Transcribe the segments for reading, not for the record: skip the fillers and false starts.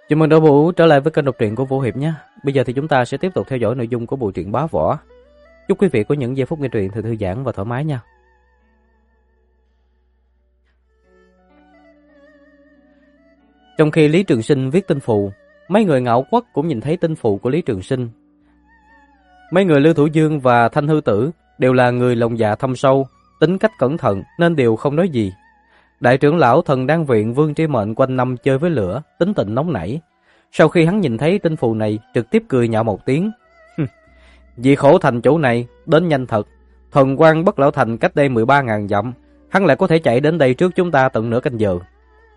Chào mừng Đỗ Vũ trở lại với kênh đọc truyện của Vũ Hiệp nhé. Bây giờ thì chúng ta sẽ tiếp tục theo dõi nội dung của bộ truyện Bá Võ. Chúc quý vị có những giây phút nghe truyện thật thư giãn và thoải mái nha. Trong khi Lý Trường Sinh viết tinh phù, mấy người Ngạo Quất cũng nhìn thấy tinh phù của Lý Trường Sinh. Mấy người Lưu Thủ Dương và Thanh Hư Tử đều là người lòng dạ thâm sâu, tính cách cẩn thận nên đều không nói gì. Đại trưởng lão Thần Đan Viện Vương Tri Mệnh quanh năm chơi với lửa, tính tình nóng nảy. Sau khi hắn nhìn thấy tinh phù này, trực tiếp cười nhạo một tiếng. Vì khổ thành chỗ này, đến nhanh thật. Thần Quang Bất Lão Thành cách đây 13.000 dặm, hắn lại có thể chạy đến đây trước chúng ta tận nửa canh giờ.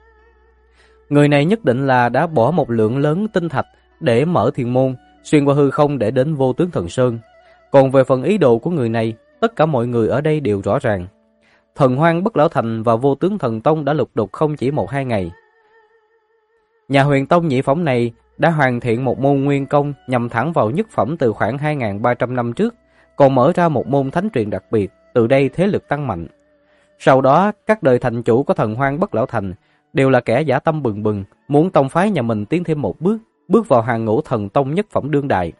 Người này nhất định là đã bỏ một lượng lớn tinh thạch để mở thiên môn, xuyên qua hư không để đến Vô Tướng Thần Sơn. Còn về phần ý đồ của người này, tất cả mọi người ở đây đều rõ ràng. Thần Hoang Bất Lão Thành và Vô Tướng Thần Tông đã lục đục không chỉ 1-2 ngày. Nhà Huyền Tông nhị phẩm này đã hoàn thiện một môn nguyên công nhằm thẳng vào nhất phẩm từ khoảng 2.300 năm trước, còn mở ra một môn thánh truyền đặc biệt, từ đây thế lực tăng mạnh. Sau đó, các đời thành chủ của Thần Hoang Bất Lão Thành đều là kẻ dã tâm bừng bừng, muốn tông phái nhà mình tiến thêm một bước, bước vào hàng ngũ thần tông nhất phẩm đương đại.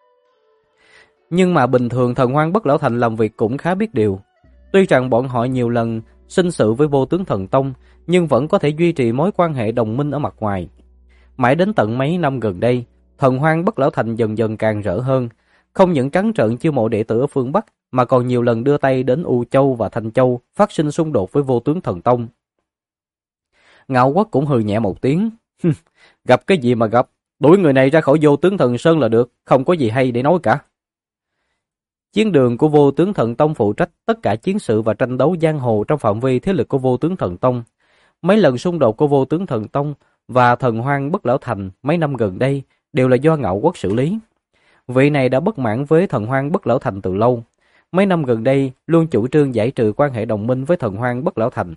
Nhưng mà bình thường Thần Hoang Bất Lão Thành làm việc cũng khá biết điều. Tuy rằng bọn họ nhiều lần sinh sự với Vô Tướng Thần Tông, nhưng vẫn có thể duy trì mối quan hệ đồng minh ở mặt ngoài. Mãi đến tận mấy năm gần đây, Thần Hoang Bất Lão Thành dần dần càng rỡ hơn, không những trắng trợn chiêu mộ đệ tử ở phương Bắc, mà còn nhiều lần đưa tay đến U Châu và Thanh Châu, phát sinh xung đột với Vô Tướng Thần Tông. Ngạo Quất cũng hừ nhẹ một tiếng. Gặp cái gì mà gặp, đuổi người này ra khỏi Vô Tướng Thần Sơn là được, không có gì hay để nói cả. Chiến đường của Vô Tướng Thần Tông phụ trách tất cả chiến sự và tranh đấu giang hồ trong phạm vi thế lực của Vô Tướng Thần Tông. Mấy lần xung đột của Vô Tướng Thần Tông và Thần Hoang Bất Lão Thành mấy năm gần đây đều là do Ngạo Quất xử lý. Vị này đã bất mãn với Thần Hoang Bất Lão Thành từ lâu. Mấy năm gần đây luôn chủ trương giải trừ quan hệ đồng minh với Thần Hoang Bất Lão Thành.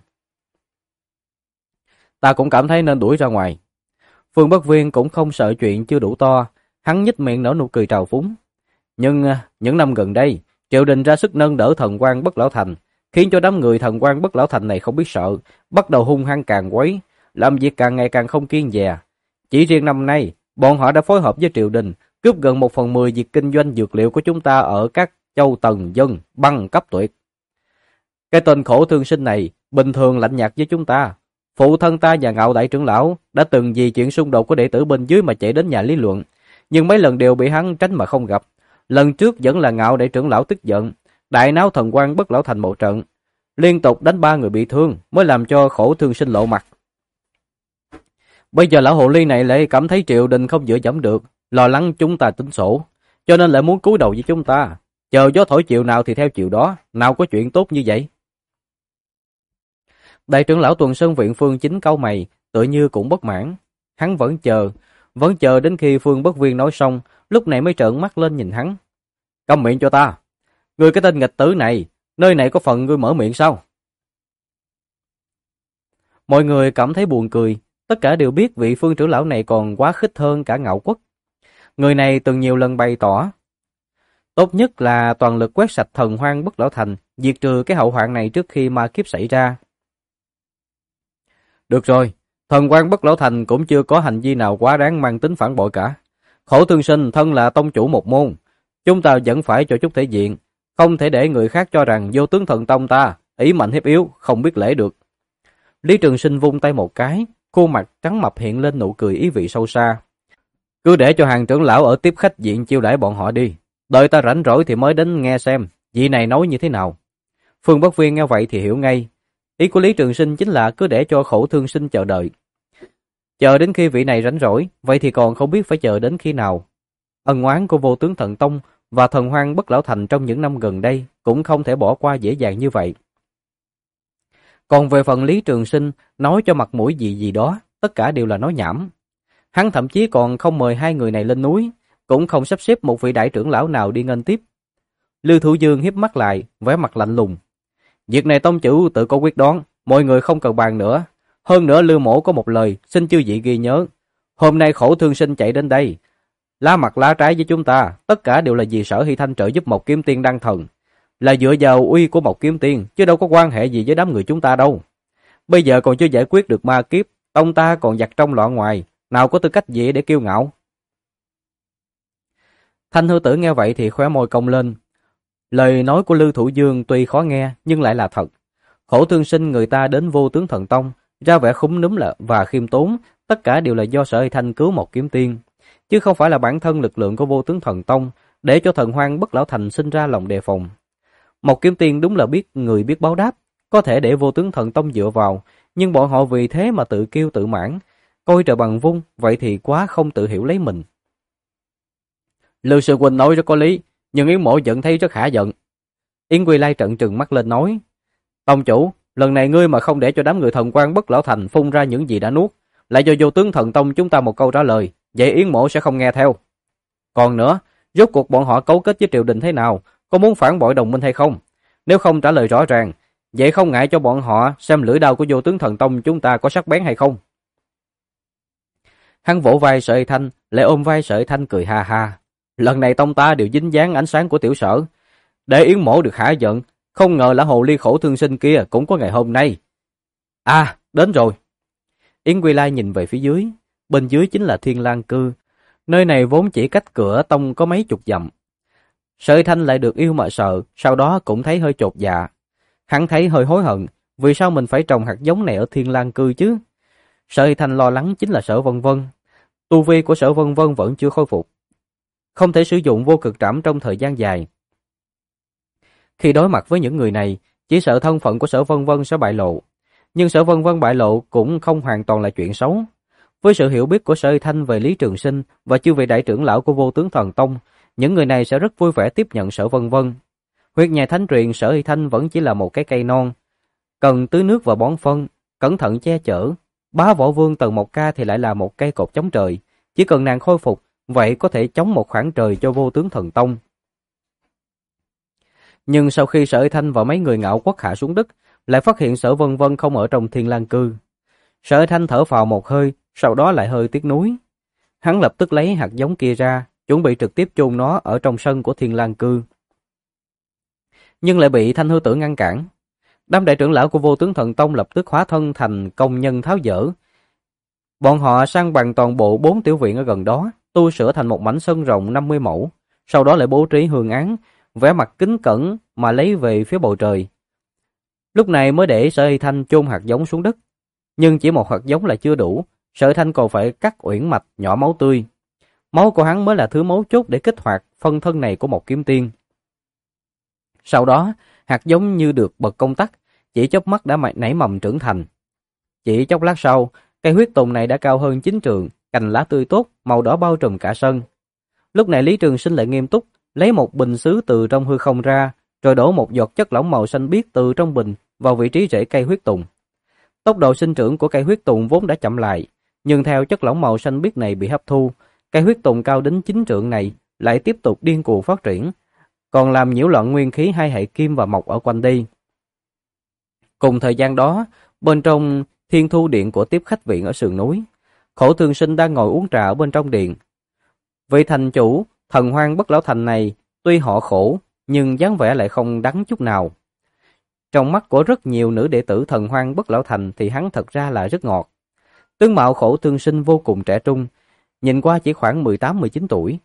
Ta cũng cảm thấy nên đuổi ra ngoài. Phương Bất Viên cũng không sợ chuyện chưa đủ to, hắn nhếch miệng nở nụ cười trào phúng. Nhưng những năm gần đây, triều đình ra sức nâng đỡ Thần Hoang Bất Lão Thành, khiến cho đám người Thần Hoang Bất Lão Thành này không biết sợ, bắt đầu hung hăng càng quấy, làm việc càng ngày càng không kiêng dè. Chỉ riêng năm nay, bọn họ đã phối hợp với triều đình, cướp gần 1/10 việc kinh doanh dược liệu của chúng ta ở các châu Tần Dân, Băng Cấp Tuyệt. Cái tên khổ thương sinh này, bình thường lạnh nhạt với chúng ta. Phụ thân ta và Ngạo đại trưởng lão đã từng vì chuyện xung đột của đệ tử bên dưới mà chạy đến nhà lý luận, nhưng mấy lần đều bị hắn tránh mà không gặp. Lần trước vẫn là Ngạo đại trưởng lão tức giận, đại náo Thần Hoang Bất Lão Thành một trận, liên tục đánh 3 người bị thương mới làm cho khổ thương sinh lộ mặt. Bây giờ lão hồ ly này lại cảm thấy triều đình không dựa dẫm được, lo lắng chúng ta tính sổ, cho nên lại muốn cúi đầu với chúng ta. Chờ gió thổi chiều nào thì theo chiều đó, nào có chuyện tốt như vậy. Đại trưởng lão Tuần Sơn Viện Phương Chính cau mày, tựa như cũng bất mãn. Hắn vẫn chờ đến khi Phương Bất Viên nói xong, lúc này mới trợn mắt lên nhìn hắn. Câm miệng cho ta. Ngươi cái tên nghịch tử này, nơi này có phần ngươi mở miệng sao? Mọi người cảm thấy buồn cười, tất cả đều biết vị Phương trưởng lão này còn quá khích hơn cả Ngạo Quất. Người này từng nhiều lần bày tỏ, tốt nhất là toàn lực quét sạch Thần Hoang Bất Lão Thành, diệt trừ cái hậu hoạn này trước khi ma kiếp xảy ra. Được rồi, Thần Hoang Bất Lão Thành cũng chưa có hành vi nào quá đáng mang tính phản bội cả. Khổ thương sinh thân là tông chủ một môn, chúng ta vẫn phải cho chút thể diện, không thể để người khác cho rằng Vô Tướng Thần Tông ta ý mạnh hiếp yếu, không biết lễ được. Lý Trường Sinh vung tay một cái, khuôn mặt trắng mập hiện lên nụ cười ý vị sâu xa. Cứ để cho hàng trưởng lão ở tiếp khách diện chiêu đãi bọn họ đi, đợi ta rảnh rỗi thì mới đến nghe xem vị này nói như thế nào. Phương Bất Viên nghe vậy thì hiểu ngay, ý của Lý Trường Sinh chính là cứ để cho khổ thương sinh chờ đợi. Chờ đến khi vị này rảnh rỗi, vậy thì còn không biết phải chờ đến khi nào. Ân oán của Vô Tướng Thần Tông và Thần Hoang Bất Lão Thành trong những năm gần đây cũng không thể bỏ qua dễ dàng như vậy. Còn về phần Lý Trường Sinh nói cho mặt mũi gì đó, tất cả đều là nói nhảm. Hắn thậm chí còn không mời hai người này lên núi, cũng không sắp xếp một vị đại trưởng lão nào đi nghênh tiếp. Lưu Thủ Dương híp mắt lại, vẻ mặt lạnh lùng. Việc này tông chủ tự có quyết đoán, mọi người không cần bàn nữa. Hơn nữa Lưu mổ có một lời, xin chư vị ghi nhớ. Hôm nay khổ thương sinh chạy đến đây, lá mặt lá trái với chúng ta, tất cả đều là vì Sở Hy Thanh trợ giúp Mộc Kiếm Tiên đăng thần. Là dựa vào uy của Mộc Kiếm Tiên, chứ đâu có quan hệ gì với đám người chúng ta đâu. Bây giờ còn chưa giải quyết được ma kiếp, ông ta còn giặc trong loạn ngoài, nào có tư cách gì để kiêu ngạo. Thanh Hư Tử nghe vậy thì khóe môi cong lên. Lời nói của Lưu Thủ Dương tuy khó nghe nhưng lại là thật. Khổ Thương Sinh người ta đến Vô Tướng Thần Tông, ra vẻ khúm núm và khiêm tốn, tất cả đều là do Sở Hy Thanh cứu một kiếm tiên, chứ không phải là bản thân lực lượng của Vô Tướng Thần Tông để cho Thần Hoang Bất Lão Thành sinh ra lòng đề phòng. Một kiếm tiên đúng là biết người biết báo đáp, có thể để Vô Tướng Thần Tông dựa vào, nhưng bọn họ vì thế mà tự kiêu tự mãn, coi trời bằng vung, vậy thì quá không tự hiểu lấy mình. Lưu sư huynh nói rất có lý, nhưng Yến Mộ giận thấy rất hả giận. Yến Quy Lai trợn trừng mắt lên nói: Tông chủ, lần này ngươi mà không để cho đám người Thần Quan Bất Lão Thành phun ra những gì đã nuốt, lại cho Vô Tướng Thần Tông chúng ta một câu trả lời, vậy Yến Mộ sẽ không nghe theo. Còn nữa, rốt cuộc bọn họ cấu kết với triều đình thế nào, có muốn phản bội đồng minh hay không? Nếu không trả lời rõ ràng, vậy không ngại cho bọn họ xem lưỡi đao của Vô Tướng Thần Tông chúng ta có sắc bén hay không. Hắn vỗ vai Sở Hy Thanh, lại ôm vai Sở Hy Thanh cười ha ha. Lần này tông ta đều dính dáng ánh sáng của tiểu Sở, để Yến Mộ được hả giận, không ngờ là hồ ly Khổ Thương Sinh kia cũng có ngày hôm nay. À, đến rồi. Yến Quy Lai nhìn về phía dưới, bên dưới chính là Thiên Lang Cư, nơi này vốn chỉ cách cửa tông có mấy chục dặm. Sở Hy Thanh lại được yêu mà sợ, sau đó cũng thấy hơi chột dạ. Hắn thấy hơi hối hận, vì sao mình phải trồng hạt giống này ở Thiên Lang Cư chứ? Sở Hy Thanh lo lắng chính là Sở Vân Vân. Tu vi của Sở Vân Vân vẫn chưa khôi phục, không thể sử dụng vô cực trảm trong thời gian dài. Khi đối mặt với những người này, chỉ sợ thân phận của Sở Vân Vân sẽ bại lộ. Nhưng Sở Vân Vân bại lộ cũng không hoàn toàn là chuyện xấu. Với sự hiểu biết của Sở Hy Thanh về Lý Trường Sinh và chư vị đại trưởng lão của Vô Tướng Thần Tông, những người này sẽ rất vui vẻ tiếp nhận Sở Vân Vân. Huyết nhai thánh truyền Sở Hy Thanh vẫn chỉ là một cái cây non, cần tưới nước và bón phân, cẩn thận che chở. Bá Võ Vương Tần Mộc Ca thì lại là một cây cột chống trời, chỉ cần nàng khôi phục, vậy có thể chống một khoảng trời cho Vô Tướng Thần Tông. Nhưng sau khi Sở Hy Thanh và mấy người Ngạo Quốc hạ xuống đất, lại phát hiện Sở Vân Vân không ở trong Thiên Lang Cư. Sở Hy Thanh thở phào một hơi, sau đó lại hơi tiếc nuối. Hắn lập tức lấy hạt giống kia ra, chuẩn bị trực tiếp chôn nó ở trong sân của Thiên Lang Cư. Nhưng lại bị Thanh Hư Tử ngăn cản. Đám đại trưởng lão của Vô Tướng Thần Tông lập tức hóa thân thành công nhân tháo dỡ. Bọn họ sang bằng toàn bộ 4 tiểu viện ở gần đó, tu sửa thành một mảnh sân rộng 50 mẫu, sau đó lại bố trí hương án, vẻ mặt kính cẩn mà lấy về phía bầu trời. Lúc này mới để Sở Hy Thanh chôn hạt giống xuống đất. Nhưng chỉ một hạt giống là chưa đủ, Sở Hy Thanh còn phải cắt uyển mạch nhỏ máu tươi. Máu của hắn mới là thứ mấu chốt để kích hoạt phân thân này của một kiếm tiên. Sau đó, hạt giống như được bật công tắc, chỉ chớp mắt đã nảy mầm trưởng thành. Chỉ chốc lát sau, cây huyết tùng này đã cao hơn 9 trượng, cành lá tươi tốt, màu đỏ bao trùm cả sân. Lúc này Lý Trường Sinh lại nghiêm túc, lấy một bình sứ từ trong hư không ra, rồi đổ một giọt chất lỏng màu xanh biếc từ trong bình vào vị trí rễ cây huyết tùng. Tốc độ sinh trưởng của cây huyết tùng vốn đã chậm lại, nhưng theo chất lỏng màu xanh biếc này bị hấp thu, cây huyết tùng cao đến 9 trượng này lại tiếp tục điên cuồng phát triển, còn làm nhiễu loạn nguyên khí hai hệ kim và mộc ở quanh đây. Cùng thời gian đó, bên trong Thiên Thu Điện của tiếp khách viện ở sườn núi, Khổ Thương Sinh đang ngồi uống trà ở bên trong điện. Vị thành chủ Thần Hoang Bất Lão Thành này tuy họ khổ, nhưng dáng vẻ lại không đắng chút nào. Trong mắt của rất nhiều nữ đệ tử Thần Hoang Bất Lão Thành thì hắn thật ra là rất ngọt. Tướng mạo Khổ Thương Sinh vô cùng trẻ trung, nhìn qua chỉ khoảng 18-19 tuổi.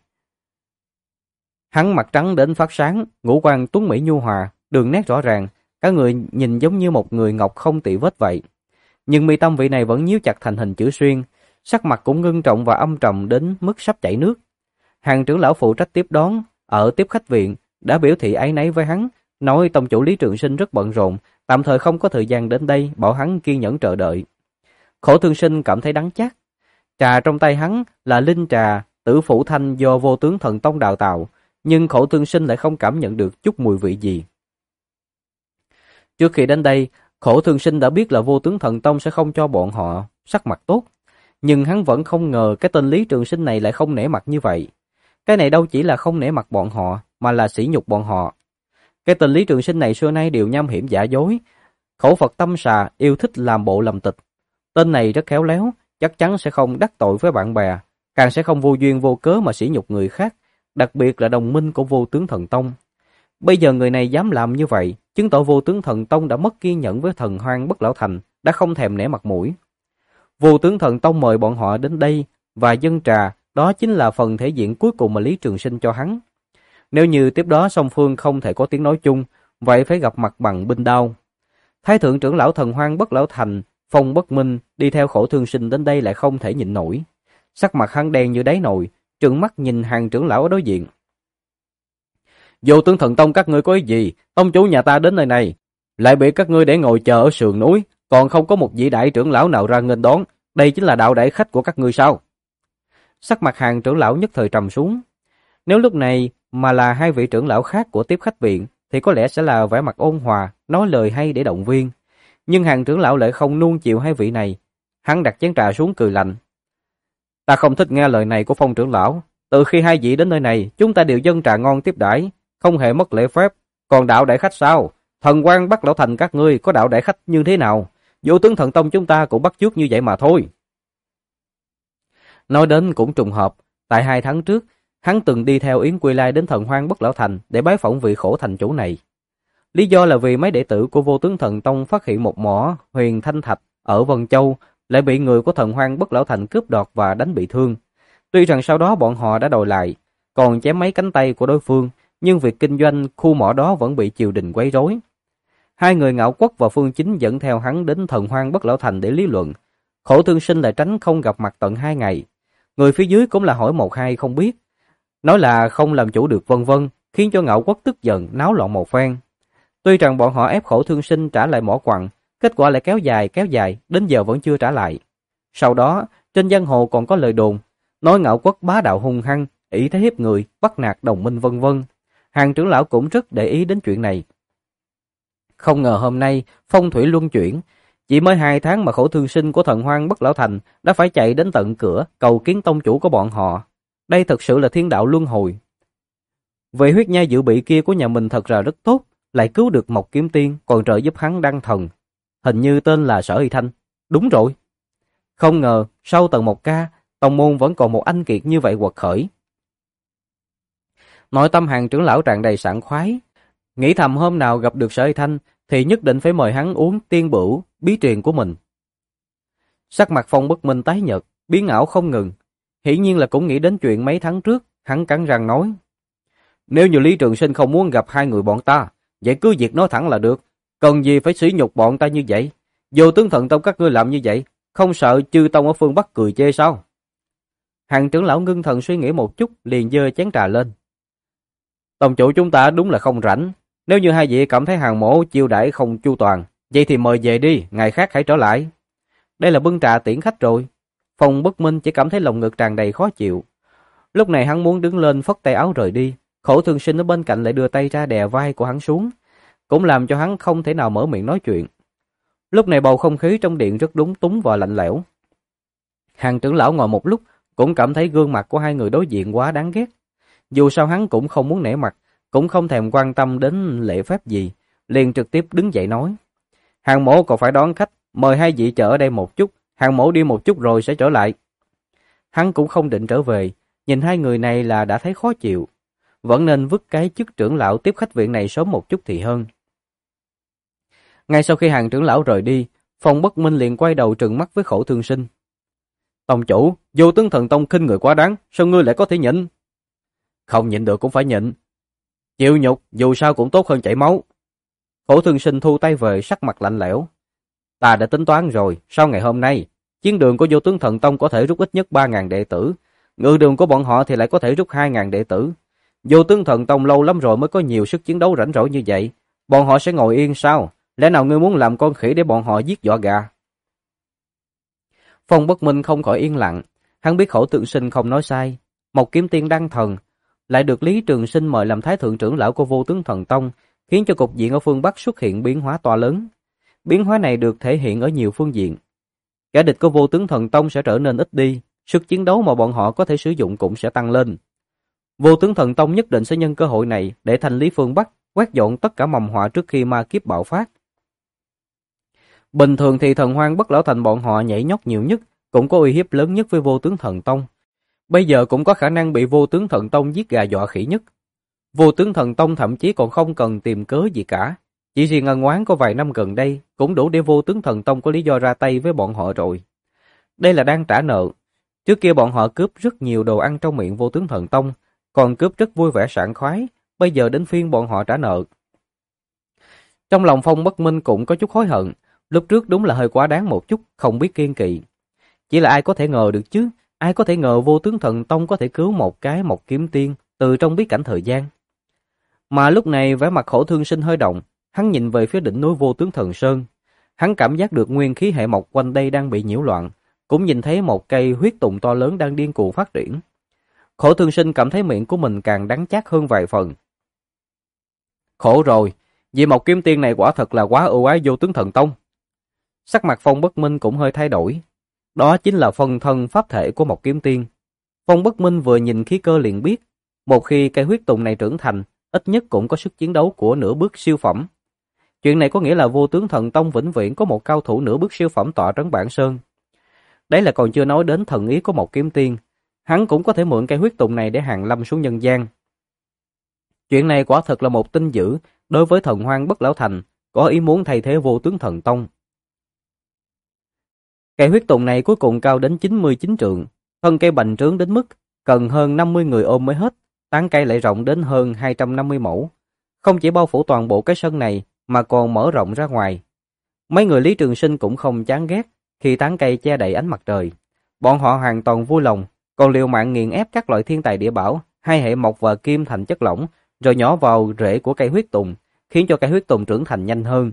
Hắn mặt trắng đến phát sáng, ngũ quan tuấn mỹ nhu hòa, đường nét rõ ràng, cả người nhìn giống như một người ngọc không tị vết vậy. Nhưng mi tâm vị này vẫn nhíu chặt thành hình chữ xuyên, sắc mặt cũng ngưng trọng và âm trầm đến mức sắp chảy nước. Hàng trưởng lão phụ trách tiếp đón ở tiếp khách viện đã biểu thị áy náy với hắn, nói tông chủ Lý Trường Sinh rất bận rộn, tạm thời không có thời gian đến đây, bảo hắn kiên nhẫn chờ đợi. Khổ Thương Sinh cảm thấy đắng chát. Trà trong tay hắn là linh trà Tử Phủ Thanh do Vô Tướng Thần Tông đào tạo, nhưng Khổ Thương Sinh lại không cảm nhận được chút mùi vị gì. Trước khi đến đây, Khổ Thương Sinh đã biết là Vô Tướng Thần Tông sẽ không cho bọn họ sắc mặt tốt, nhưng hắn vẫn không ngờ cái tên Lý Trường Sinh này lại không nể mặt như vậy. Cái này đâu chỉ là không nể mặt bọn họ, mà là sỉ nhục bọn họ. Cái tên Lý Trường Sinh này xưa nay đều nham hiểm giả dối, khẩu Phật tâm xà, yêu thích làm bộ làm tịch. Tên này rất khéo léo, chắc chắn sẽ không đắc tội với bạn bè, càng sẽ không vô duyên vô cớ mà sỉ nhục người khác, đặc biệt là đồng minh của Vô Tướng Thần Tông. Bây giờ người này dám làm như vậy, chứng tỏ Vô Tướng Thần Tông đã mất kiên nhẫn với Thần Hoang Bất Lão Thành, đã không thèm nể mặt mũi. Vô Tướng Thần Tông mời bọn họ đến đây và dân trà, đó chính là phần thể diện cuối cùng mà Lý Trường Sinh cho hắn. Nếu như tiếp đó song phương không thể có tiếng nói chung, vậy phải gặp mặt bằng binh đao. Thái thượng trưởng lão Thần Hoang Bất Lão Thành, Phong Bất Minh đi theo Khổ Thương Sinh đến đây lại không thể nhịn nổi. Sắc mặt hắn đen như đáy nồi, trừng mắt nhìn hàng trưởng lão ở đối diện. Vô Tướng Thần Tông các ngươi có ý gì? Tông chủ nhà ta đến nơi này, lại bị các ngươi để ngồi chờ ở sườn núi, còn không có một vị đại trưởng lão nào ra nghênh đón. Đây chính là đạo đại khách của các ngươi sao? Sắc mặt hàng trưởng lão nhất thời trầm xuống. Nếu lúc này mà là hai vị trưởng lão khác của tiếp khách viện, thì có lẽ sẽ là vẻ mặt ôn hòa, nói lời hay để động viên. Nhưng hàng trưởng lão lại không nuông chiều hai vị này. Hắn đặt chén trà xuống cười lạnh. Ta không thích nghe lời này của Phong trưởng lão. Từ khi hai vị đến nơi này, chúng ta đều dâng trà ngon tiếp đãi, không hề mất lễ phép. Còn đạo đại khách sao? Thần Quan Bắc Lão Thành các ngươi có đạo đại khách như thế nào? Vô Tướng Thần Tông chúng ta cũng bắt chước như vậy mà thôi. Nói đến cũng trùng hợp, tại 2 tháng trước, hắn từng đi theo Yến Quy Lai đến Thần Hoang Bất Lão Thành để bái phỏng vị khổ thành chủ này. Lý do là vì mấy đệ tử của Vô Tướng Thần Tông phát hiện một mỏ huyền thanh thạch ở Vân Châu lại bị người của Thần Hoang Bất Lão Thành cướp đoạt và đánh bị thương. Tuy rằng sau đó bọn họ đã đòi lại, còn chém mấy cánh tay của đối phương, nhưng việc kinh doanh khu mỏ đó vẫn bị triều đình quấy rối. Hai người Ngạo Quốc và Phương Chính dẫn theo hắn đến Thần Hoang Bất Lão Thành để lý luận. Khổ Thương Sinh lại tránh không gặp mặt tận 2 ngày. Người phía dưới cũng là hỏi một hai không biết, nói là không làm chủ được vân vân, khiến cho Ngạo Quốc tức giận náo loạn một phen. Tuy rằng bọn họ ép Khổ Thương Sinh trả lại mỏ quặng, kết quả lại kéo dài, đến giờ vẫn chưa trả lại. Sau đó, trên giang hồ còn có lời đồn, nói Ngạo Quốc bá đạo hung hăng, ỷ thế hiếp người, bắt nạt đồng minh vân vân. Hàng trưởng lão cũng rất để ý đến chuyện này. Không ngờ hôm nay, phong thủy luân chuyển, chỉ mới 2 tháng mà Khổ Thương Sinh của Thần Hoang Bất Lão Thành đã phải chạy đến tận cửa cầu kiến tông chủ của bọn họ. Đây thật sự là thiên đạo luân hồi. Vậy huyết nhai dự bị kia của nhà mình thật ra rất tốt, lại cứu được Mộc Kiếm Tiên, còn trợ giúp hắn đăng thần. Hình như tên là Sở Y Thanh. Đúng rồi. Không ngờ, sau tầng 1K, tông môn vẫn còn một anh kiệt như vậy quật khởi. Nội tâm hàng trưởng lão tràn đầy sảng khoái, nghĩ thầm hôm nào gặp được Sở Y Thanh thì nhất định phải mời hắn uống tiên bửu bí truyền của mình. Sắc mặt Phong Bất Minh tái nhợt, biến ảo không ngừng. Hiển nhiên là cũng nghĩ đến chuyện mấy tháng trước, hắn cắn răng nói: nếu như Lý Trường Sinh không muốn gặp hai người bọn ta, vậy cứ việc nói thẳng là được, cần gì phải sỉ nhục bọn ta như vậy? Vô Tướng Thần Tông các ngươi làm như vậy, không sợ chư tông ở phương Bắc cười chê sao? Hàng trưởng lão ngưng thần suy nghĩ một chút, liền giơ chén trà lên. Tông chủ chúng ta đúng là không rảnh, nếu như hai vị cảm thấy Hàng mỗ chiêu đãi không chu toàn, vậy thì mời về đi, ngày khác hãy trở lại. Đây là bưng trà tiễn khách rồi. Phong Bất Minh chỉ cảm thấy lòng ngực tràn đầy khó chịu. Lúc này hắn muốn đứng lên phất tay áo rời đi, Khổ Thương Sinh ở bên cạnh lại đưa tay ra đè vai của hắn xuống, cũng làm cho hắn không thể nào mở miệng nói chuyện. Lúc này bầu không khí trong điện rất đúng túng và lạnh lẽo. Hàng trưởng lão ngồi một lúc, cũng cảm thấy gương mặt của hai người đối diện quá đáng ghét. Dù sao hắn cũng không muốn nể mặt, cũng không thèm quan tâm đến lễ phép gì, liền trực tiếp đứng dậy nói: Hàng mỗ còn phải đón khách, mời hai vị chờ ở đây một chút, Hàng mỗ đi một chút rồi sẽ trở lại. Hắn cũng không định trở về, nhìn hai người này là đã thấy khó chịu, vẫn nên vứt cái chức trưởng lão tiếp khách viện này sớm một chút thì hơn. Ngay sau khi Hàng trưởng lão rời đi, Phong Bất Minh liền quay đầu trừng mắt với Khổ Thương Sinh. Tông chủ, Vô Tướng Thần Tông khinh người quá đáng, sao ngươi lại có thể nhịn? Không nhịn được cũng phải nhịn. Chịu nhục, dù sao cũng tốt hơn chảy máu. Khổ Thương Sinh thu tay về, sắc mặt lạnh lẽo. Ta đã tính toán rồi, sau ngày hôm nay, chiến đường của Vô Tướng Thần Tông có thể rút ít nhất 3.000 đệ tử, ngự đường của bọn họ thì lại có thể rút 2.000 đệ tử. Vô Tướng Thần Tông lâu lắm rồi mới có nhiều sức chiến đấu rảnh rỗi như vậy, bọn họ sẽ ngồi yên sao? Lẽ nào ngươi muốn làm con khỉ để bọn họ giết dọa gà? Phong Bất Minh không khỏi yên lặng, hắn biết Khổ Thương Sinh không nói sai, Mộc Kiếm Tiên đăng thần, lại được Lý Trường Sinh mời làm thái thượng trưởng lão của Vô Tướng Thần Tông, khiến cho cục diện ở phương Bắc xuất hiện biến hóa to lớn. Biến hóa này được thể hiện ở nhiều phương diện. Kẻ địch của Vô Tướng Thần Tông sẽ trở nên ít đi, sức chiến đấu mà bọn họ có thể sử dụng cũng sẽ tăng lên. Vô Tướng Thần Tông nhất định sẽ nhân cơ hội này để thanh lý phương Bắc, quét dọn tất cả mầm họa trước khi ma kiếp bạo phát. Bình thường thì Thần Hoang Bất Lão Thành bọn họ nhảy nhót nhiều nhất, cũng có uy hiếp lớn nhất với Vô Tướng Thần Tông. Bây giờ cũng có khả năng bị Vô Tướng Thần Tông giết gà dọa khỉ nhất. Vô Tướng Thần Tông thậm chí còn không cần tìm cớ gì cả. Chỉ riêng ân oán có vài năm gần đây cũng đủ để Vô Tướng Thần Tông có lý do ra tay với bọn họ rồi. Đây là đang trả nợ. Trước kia bọn họ cướp rất nhiều đồ ăn trong miệng Vô Tướng Thần Tông, còn cướp rất vui vẻ sảng khoái, bây giờ đến phiên bọn họ trả nợ. Trong lòng Phong Bất Minh cũng có chút hối hận, lúc trước đúng là hơi quá đáng một chút, không biết kiên kỵ. Chỉ là ai có thể ngờ được chứ, ai có thể ngờ Vô Tướng Thần Tông có thể cứu một cái Mộc Kiếm Tiên từ trong bí cảnh thời gian. Mà lúc này vẻ mặt Khổ Thương Sinh hơi động, hắn nhìn về phía đỉnh núi Vô Tướng Thần Sơn. Hắn cảm giác được nguyên khí hệ mộc quanh đây đang bị nhiễu loạn, cũng nhìn thấy một cây huyết tùng to lớn đang điên cuồng phát triển. Khổ Thương Sinh cảm thấy miệng của mình càng đắng chát hơn vài phần. Khổ rồi, vì Mộc Kiếm Tiên này quả thật là quá ưu ái Vô Tướng Thần Tông. Sắc mặt Phong Bất Minh cũng hơi thay đổi. Đó chính là phân thân pháp thể của Mộc Kiếm Tiên. Phong Bất Minh vừa nhìn khí cơ liền biết, một khi cây huyết tùng này trưởng thành, ít nhất cũng có sức chiến đấu của nửa bước siêu phẩm. Chuyện này có nghĩa là Vô Tướng Thần Tông vĩnh viễn có một cao thủ nửa bước siêu phẩm tọa trấn Bản Sơn. Đấy là còn chưa nói đến thần ý của Mộc Kiếm Tiên, hắn cũng có thể mượn cây huyết tùng này để hàng lâm xuống nhân gian. Chuyện này quả thật là một tin dữ đối với Thần Hoang Bất Lão Thành, có ý muốn thay thế Vô Tướng Thần Tông. Cây huyết tùng này cuối cùng cao đến 99 trượng, thân cây bành trướng đến mức cần hơn 50 người ôm mới hết, tán cây lại rộng đến hơn 250 mẫu. Không chỉ bao phủ toàn bộ cái sân này mà còn mở rộng ra ngoài. Mấy người Lý Trường Sinh cũng không chán ghét khi tán cây che đậy ánh mặt trời. Bọn họ hoàn toàn vui lòng, còn liều mạng nghiền ép các loại thiên tài địa bảo, hai hệ mộc và kim thành chất lỏng, rồi nhỏ vào rễ của cây huyết tùng, khiến cho cây huyết tùng trưởng thành nhanh hơn.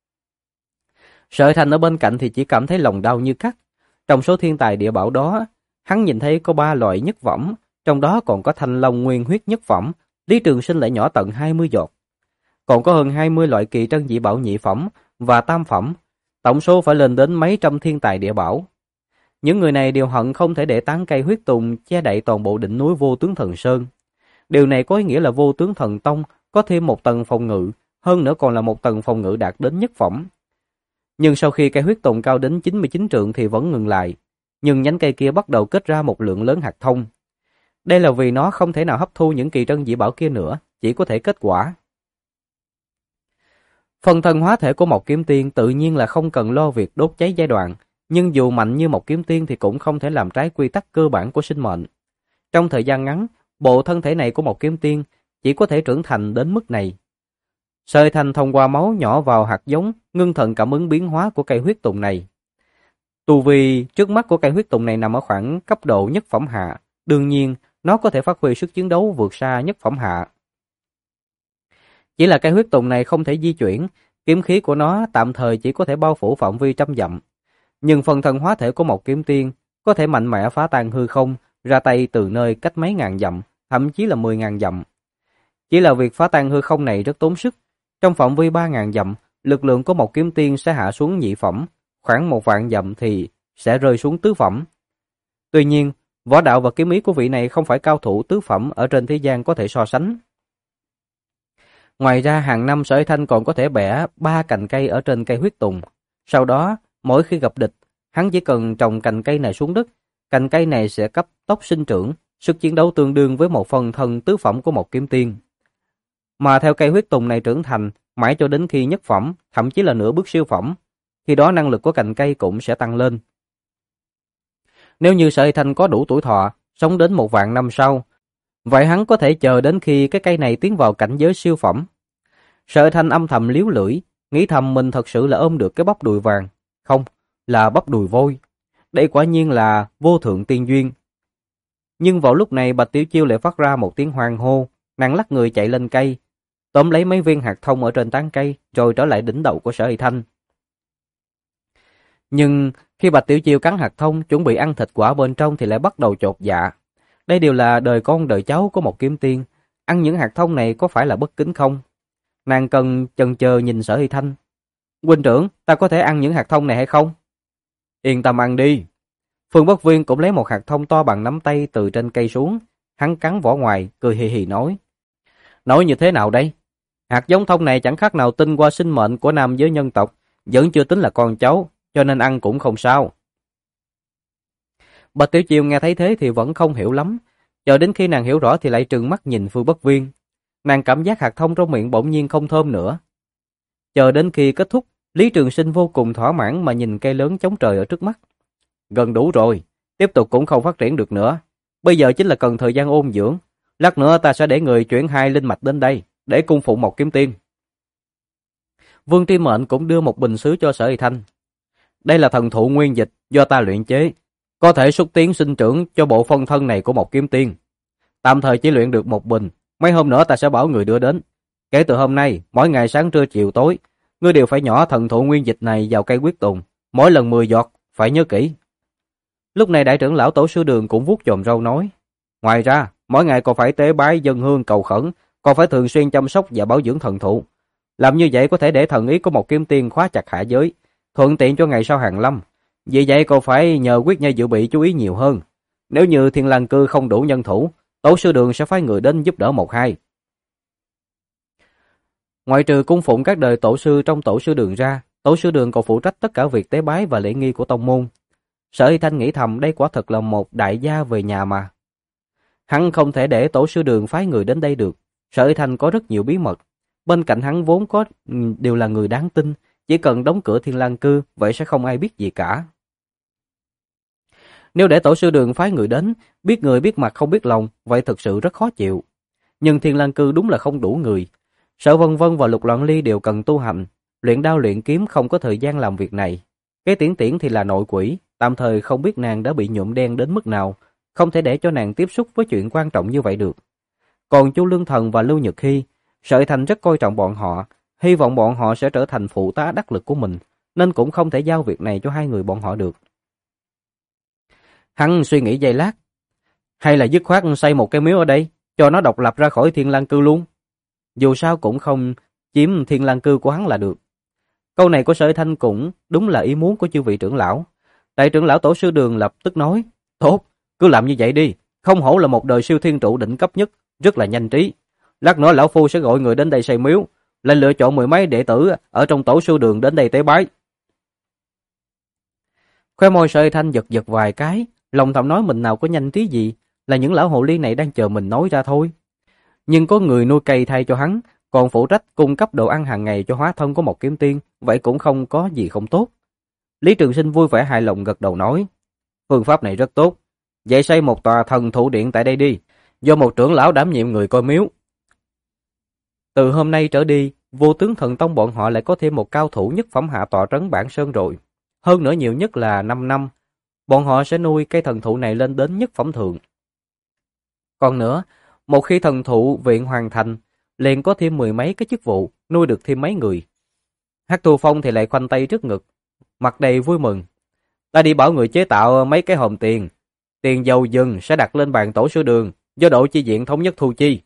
Sở Thành ở bên cạnh thì chỉ cảm thấy lòng đau như cắt. Trong số thiên tài địa bảo đó, hắn nhìn thấy có 3 loại nhất phẩm, trong đó còn có Thanh Long Nguyên Huyết nhất phẩm, Lý Trường Sinh lại nhỏ tận 20 giọt. Còn có hơn 20 loại kỳ trân dị bảo nhị phẩm và tam phẩm, tổng số phải lên đến mấy trăm thiên tài địa bảo. Những người này đều hận không thể để tán cây huyết tùng che đậy toàn bộ đỉnh núi Vô Tướng Thần Sơn. Điều này có ý nghĩa là Vô Tướng Thần Tông có thêm một tầng phòng ngự, hơn nữa còn là một tầng phòng ngự đạt đến nhất phẩm. Nhưng sau khi cây huyết tùng cao đến 99 trượng thì vẫn ngừng lại, nhưng nhánh cây kia bắt đầu kết ra một lượng lớn hạt thông. Đây là vì nó không thể nào hấp thu những kỳ trân dị bảo kia nữa, chỉ có thể kết quả. Phần thân hóa thể của Mộc Kiếm Tiên tự nhiên là không cần lo việc đốt cháy giai đoạn, nhưng dù mạnh như Mộc Kiếm Tiên thì cũng không thể làm trái quy tắc cơ bản của sinh mệnh. Trong thời gian ngắn, bộ thân thể này của Mộc Kiếm Tiên chỉ có thể trưởng thành đến mức này. Sợi thành thông qua máu nhỏ vào hạt giống, ngưng thần cảm ứng biến hóa của cây huyết tùng này. Tu vi trước mắt của cây huyết tùng này nằm ở khoảng cấp độ nhất phẩm hạ, đương nhiên nó có thể phát huy sức chiến đấu vượt xa nhất phẩm hạ. Chỉ là cây huyết tùng này không thể di chuyển, kiếm khí của nó tạm thời chỉ có thể bao phủ phạm vi trăm dặm. Nhưng phần thân hóa thể của Mộc Kiếm Tiên có thể mạnh mẽ phá tan hư không, ra tay từ nơi cách mấy ngàn dặm, thậm chí là 10.000 dặm. Chỉ là việc phá tan hư không này rất tốn sức. Trong phạm vi 3.000 dặm, lực lượng của Mộc Kiếm Tiên sẽ hạ xuống nhị phẩm, khoảng 1 vạn dặm thì sẽ rơi xuống tứ phẩm. Tuy nhiên, võ đạo và kiếm ý của vị này không phải cao thủ tứ phẩm ở trên thế gian có thể so sánh. Ngoài ra hàng năm Sở Thanh còn có thể bẻ 3 cành cây ở trên cây huyết tùng. Sau đó, mỗi khi gặp địch, hắn chỉ cần trồng cành cây này xuống đất, cành cây này sẽ cấp tốc sinh trưởng, sức chiến đấu tương đương với một phần thân tứ phẩm của Mộc Kiếm Tiên. Mà theo cây huyết tùng này trưởng thành, mãi cho đến khi nhất phẩm, thậm chí là nửa bước siêu phẩm, thì đó năng lực của cành cây cũng sẽ tăng lên. Nếu như Sở Thanh có đủ tuổi thọ, sống đến 1 vạn năm sau, vậy hắn có thể chờ đến khi cái cây này tiến vào cảnh giới siêu phẩm. Sở Thanh âm thầm liếu lưỡi, nghĩ thầm mình thật sự là ôm được cái bắp đùi vàng, không, là bắp đùi vôi. Đây quả nhiên là vô thượng tiên duyên. Nhưng vào lúc này Bạch Tiểu Chiêu lại phát ra một tiếng hoang hô, nàng lắc người chạy lên cây, tóm lấy mấy viên hạt thông ở trên tán cây, rồi trở lại đỉnh đầu của Sở Thanh. Nhưng khi Bạch Tiểu Chiêu cắn hạt thông chuẩn bị ăn thịt quả bên trong thì lại bắt đầu chột dạ. Đây đều là đời con đời cháu của Mộc Kiếm Tiên, ăn những hạt thông này có phải là bất kính không? Nàng cần chần chờ nhìn Sở Thanh. Huynh trưởng, ta có thể ăn những hạt thông này hay không? Yên tâm ăn đi. Phương Bất Viên cũng lấy một hạt thông to bằng nắm tay từ trên cây xuống, hắn cắn vỏ ngoài, cười hì hì nói. Nói như thế nào đây? Hạt giống thông này chẳng khác nào tinh qua sinh mệnh của nam giới nhân tộc, vẫn chưa tính là con cháu, cho nên ăn cũng không sao. Bạch Tiểu Chiêu nghe thấy thế thì vẫn không hiểu lắm, chờ đến khi nàng hiểu rõ thì lại trừng mắt nhìn Phương Bất Viên. Nàng cảm giác hạt thông trong miệng bỗng nhiên không thơm nữa. Chờ đến khi kết thúc, Lý Trường Sinh vô cùng thỏa mãn mà nhìn cây lớn chống trời ở trước mắt. Gần đủ rồi, tiếp tục cũng không phát triển được nữa. Bây giờ chính là cần thời gian ôn dưỡng. Lát nữa ta sẽ để người chuyển 2 linh mạch đến đây để cung phụng Mộc Kiếm Tiên. Vương Tri Mệnh cũng đưa một bình sứ cho Sở Y Thanh. Đây là thần thụ nguyên dịch do ta luyện chế, có thể xúc tiến sinh trưởng cho bộ phân thân này của Mộc Kiếm Tiên. Tạm thời chỉ luyện được 1 bình, mấy hôm nữa ta sẽ bảo người đưa đến. Kể từ hôm nay, mỗi ngày sáng trưa chiều tối, ngươi đều phải nhỏ thần thụ nguyên dịch này vào cây quyết tùng, mỗi lần 10 giọt, phải nhớ kỹ. Lúc này đại trưởng lão Tổ sư Đường cũng vuốt chòm râu nói, ngoài ra, mỗi ngày còn phải tế bái dâng hương cầu khẩn, còn phải thường xuyên chăm sóc và bảo dưỡng thần thụ. Làm như vậy có thể để thần ý của Mộc Kiếm Tiên khóa chặt hạ giới, thuận tiện cho ngày sau hàng lâm. Vì vậy còn phải nhờ Quyết Nhai dự bị chú ý nhiều hơn. Nếu như Thiên Lang Cư không đủ nhân thủ, Tổ sư Đường sẽ phái người đến giúp đỡ 1-2. Ngoại trừ cung phụng các đời tổ sư trong Tổ sư Đường ra, Tổ sư Đường còn phụ trách tất cả việc tế bái và lễ nghi của tông môn. Sở Y Thanh nghĩ thầm đây quả thật là một đại gia về nhà mà. Hắn không thể để Tổ sư Đường phái người đến đây được. Sở Y Thanh có rất nhiều bí mật. Bên cạnh hắn vốn có đều là người đáng tin, chỉ cần đóng cửa Thiên Lang Cư, vậy sẽ không ai biết gì cả. Nếu để Tổ sư Đường phái người đến, biết người biết mặt không biết lòng, vậy thực sự rất khó chịu. Nhưng Thiên Lang Cư đúng là không đủ người. Sở Vân Vân và Lục Loạn Ly đều cần tu hành, luyện đao luyện kiếm không có thời gian làm việc này. Cái Tiễn Tiễn thì là nội quỷ, tạm thời không biết nàng đã bị nhuộm đen đến mức nào, không thể để cho nàng tiếp xúc với chuyện quan trọng như vậy được. Còn Chu Lương Thần và Lưu Nhật Hy, Sở Y Thanh rất coi trọng bọn họ, hy vọng bọn họ sẽ trở thành phụ tá đắc lực của mình, nên cũng không thể giao việc này cho 2 người bọn họ được. Hắn suy nghĩ giây lát, hay là dứt khoát xây một cái miếu ở đây, cho nó độc lập ra khỏi Thiên Lang Cư luôn. Dù sao cũng không chiếm Thiên Lang Cư của hắn là được. Câu này của Sở Y Thanh cũng đúng là ý muốn của chư vị trưởng lão. Đại trưởng lão Tổ sư Đường lập tức nói, tốt, cứ làm như vậy đi, không hổ là một đời siêu thiên trụ đỉnh cấp nhất, rất là nhanh trí. Lát nữa lão phu sẽ gọi người đến đây xây miếu, lại lựa chọn 10 mấy đệ tử ở trong Tổ sư Đường đến đây tế bái. Khóe môi Sở Y Thanh giật giật vài cái, lòng thầm nói mình nào có nhanh trí gì, là những lão hồ ly này đang chờ mình nói ra thôi. Nhưng có người nuôi cây thay cho hắn, còn phụ trách cung cấp đồ ăn hàng ngày cho hóa thân của Mộc Kiếm Tiên, vậy cũng không có gì không tốt. Lý Trường Sinh vui vẻ hài lòng gật đầu nói, phương pháp này rất tốt, vậy xây một tòa thần thụ điện tại đây đi, do một trưởng lão đảm nhiệm người coi miếu. Từ hôm nay trở đi, Vô Tướng Thần Tông bọn họ lại có thêm một cao thủ nhất phẩm hạ tọa trấn Bản Sơn rồi. Hơn nữa nhiều nhất là 5 năm, bọn họ sẽ nuôi cây thần thụ này lên đến nhất phẩm thượng. Còn nữa, một khi thần thụ viện hoàn thành, liền có thêm 10 mấy cái chức vụ, nuôi được thêm mấy người. Hắc Thu Phong thì lại khoanh tay trước ngực, mặt đầy vui mừng. Ta đi bảo người chế tạo mấy cái hòm tiền, tiền dầu dừng sẽ đặt lên bàn Tổ sư Đường, do Độ Chi Viện thống nhất thu chi.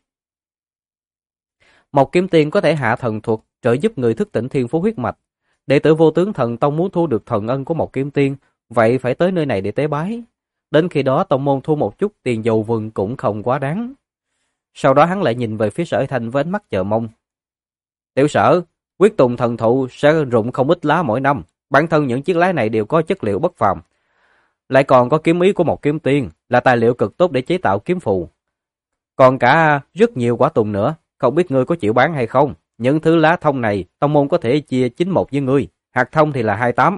Mộc Kiếm Tiên có thể hạ thần thuật, trợ giúp người thức tỉnh thiên phú huyết mạch. Đệ tử Vô Tướng Thần Tông muốn thu được thần ân của Mộc Kiếm Tiên, vậy phải tới nơi này để tế bái. Đến khi đó tông môn thu một chút tiền dầu vừng cũng không quá đáng. Sau đó hắn lại nhìn về phía Sở Y Thanh với ánh mắt chờ mong. Tiểu Sở, Quyết Tùng thần thụ sẽ rụng không ít lá mỗi năm. Bản thân những chiếc lá này đều có chất liệu bất phàm. Lại còn có kiếm ý của Mộc Kiếm Tiên, là tài liệu cực tốt để chế tạo kiếm phù. Còn cả rất nhiều quả tùng nữa, không biết ngươi có chịu bán hay không. Những thứ lá thông này, tông môn có thể chia 9-1 với ngươi, hạt thông thì là 28.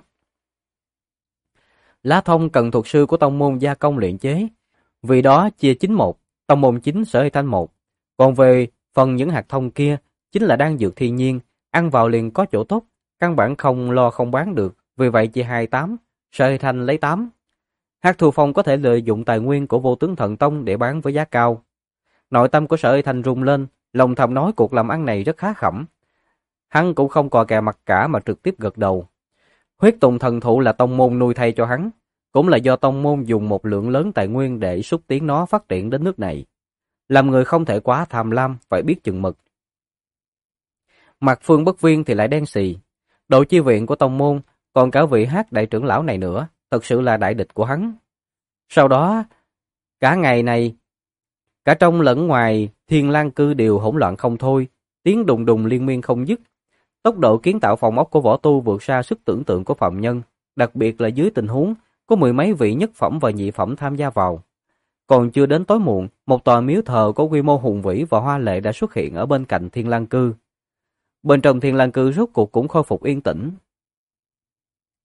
Lá thông cần thuật sư của tông môn gia công luyện chế, vì đó chia 9-1, tông môn 9, Sở Y Thanh 1. Còn về phần những hạt thông kia, chính là đan dược thiên nhiên, ăn vào liền có chỗ tốt, căn bản không lo không bán được, vì vậy chia 28, Sở Y Thanh lấy 8. Hắc Thu Phong có thể lợi dụng tài nguyên của Vô Tướng Thần Tông để bán với giá cao. Nội tâm của Sở Y Thanh rung lên, lòng thầm nói cuộc làm ăn này rất khá khẩm. Hắn cũng không cò kè mặt cả mà trực tiếp gật đầu. Huyết Tùng thần thụ là tông môn nuôi thay cho hắn, cũng là do tông môn dùng một lượng lớn tài nguyên để xúc tiến nó phát triển đến nước này. Làm người không thể quá tham lam, phải biết chừng mực. Mặt Phương Bất Viên thì lại đen xì. Độ chi viện của tông môn, còn cả vị Hát đại trưởng lão này nữa, thật sự là đại địch của hắn. Sau đó, cả ngày này, cả trong lẫn ngoài, Thiên Lang Cư đều hỗn loạn không thôi, tiếng đùng đùng liên miên không dứt. Tốc độ kiến tạo phòng ốc của võ tu vượt xa sức tưởng tượng của phạm nhân, đặc biệt là dưới tình huống có 10 mấy vị nhất phẩm và nhị phẩm tham gia vào. Còn chưa đến tối muộn, một tòa miếu thờ có quy mô hùng vĩ và hoa lệ đã xuất hiện ở bên cạnh Thiên Lang Cư. Bên trong Thiên Lang Cư rốt cuộc cũng khôi phục yên tĩnh.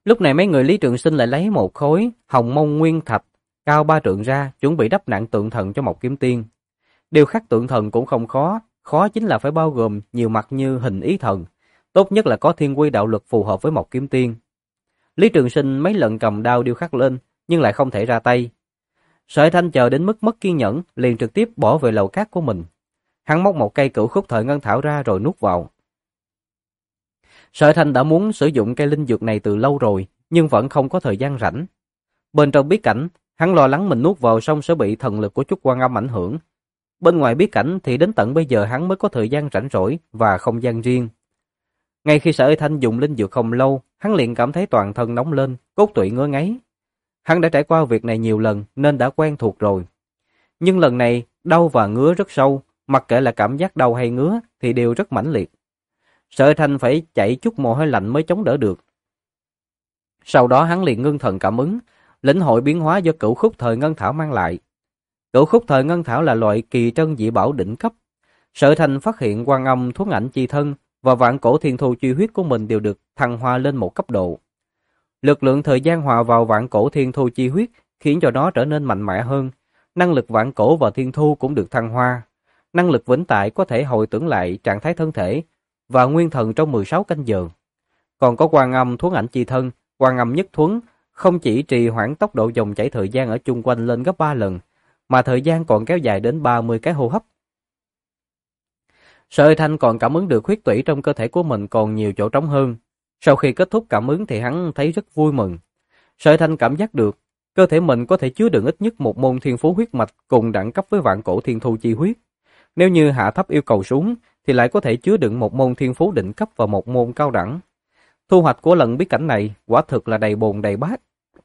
Lúc này mấy người Lý Trường Sinh lại lấy một khối hồng mông nguyên thạch cao 3 trượng ra, chuẩn bị đắp nặng tượng thần cho Mộc Kiếm Tiên. Điều khắc tượng thần cũng không khó, khó chính là phải bao gồm nhiều mặt như hình ý thần, tốt nhất là có thiên quy đạo lực phù hợp với Mộc Kiếm Tiên. Lý Trường Sinh mấy lần cầm đao điêu khắc lên, nhưng lại không thể ra tay. Sợi Thanh chờ đến mức mất kiên nhẫn, liền trực tiếp bỏ về lầu cát của mình. Hắn móc một cây Cửu Khúc Thời Ngân Thảo ra rồi nuốt vào. Sợi Thanh đã muốn sử dụng cây linh dược này từ lâu rồi, nhưng vẫn không có thời gian rảnh. Bên trong bí cảnh, hắn lo lắng mình nuốt vào xong sẽ bị thần lực của Chúc Quan Âm ảnh hưởng. Bên ngoài bí cảnh thì đến tận bây giờ hắn mới có thời gian rảnh rỗi và không gian riêng. Ngay khi Sợi Thanh dùng linh dược không lâu, hắn liền cảm thấy toàn thân nóng lên, cốt tủy ngứa ngáy. Hắn đã trải qua việc này nhiều lần nên đã quen thuộc rồi. Nhưng lần này, đau và ngứa rất sâu, mặc kệ là cảm giác đau hay ngứa thì đều rất mãnh liệt. Sợi Thanh phải chảy chút mồ hôi lạnh mới chống đỡ được. Sau đó hắn liền ngưng thần cảm ứng, lĩnh hội biến hóa do Cửu Khúc Thời Ngân Thảo mang lại. Cửu Khúc Thời Ngân Thảo là loại kỳ trân dị bảo đỉnh cấp. Sợi Thanh phát hiện Quan Âm Thuấn Ảnh Chi Thân và Vạn Cổ Thiên Thu Chi Huyết của mình đều được thăng hoa lên một cấp độ. Lực lượng thời gian hòa vào Vạn Cổ Thiên Thu Chi Huyết khiến cho nó trở nên mạnh mẽ hơn. Năng lực Vạn Cổ và Thiên Thu cũng được thăng hoa. Năng lực vĩnh tại có thể hồi tưởng lại trạng thái thân thể và nguyên thần trong 16 canh giờ. Còn có Quan Âm Thuấn Ảnh Chi Thân, Quan Âm Nhất Thuấn không chỉ trì hoãn tốc độ dòng chảy thời gian ở chung quanh lên gấp 3 lần, mà thời gian còn kéo dài đến 30 cái hô hấp. Sợi Thanh còn cảm ứng được huyết tủy trong cơ thể của mình còn nhiều chỗ trống hơn. Sau khi kết thúc cảm ứng thì hắn thấy rất vui mừng. Sợi Thanh cảm giác được cơ thể mình có thể chứa đựng ít nhất một môn thiên phú huyết mạch cùng đẳng cấp với Vạn Cổ Thiên Thu Chi Huyết. Nếu như hạ thấp yêu cầu xuống thì lại có thể chứa đựng một môn thiên phú đỉnh cấp và một môn cao đẳng. Thu hoạch của lần bí cảnh này quả thực là đầy bồn đầy bát.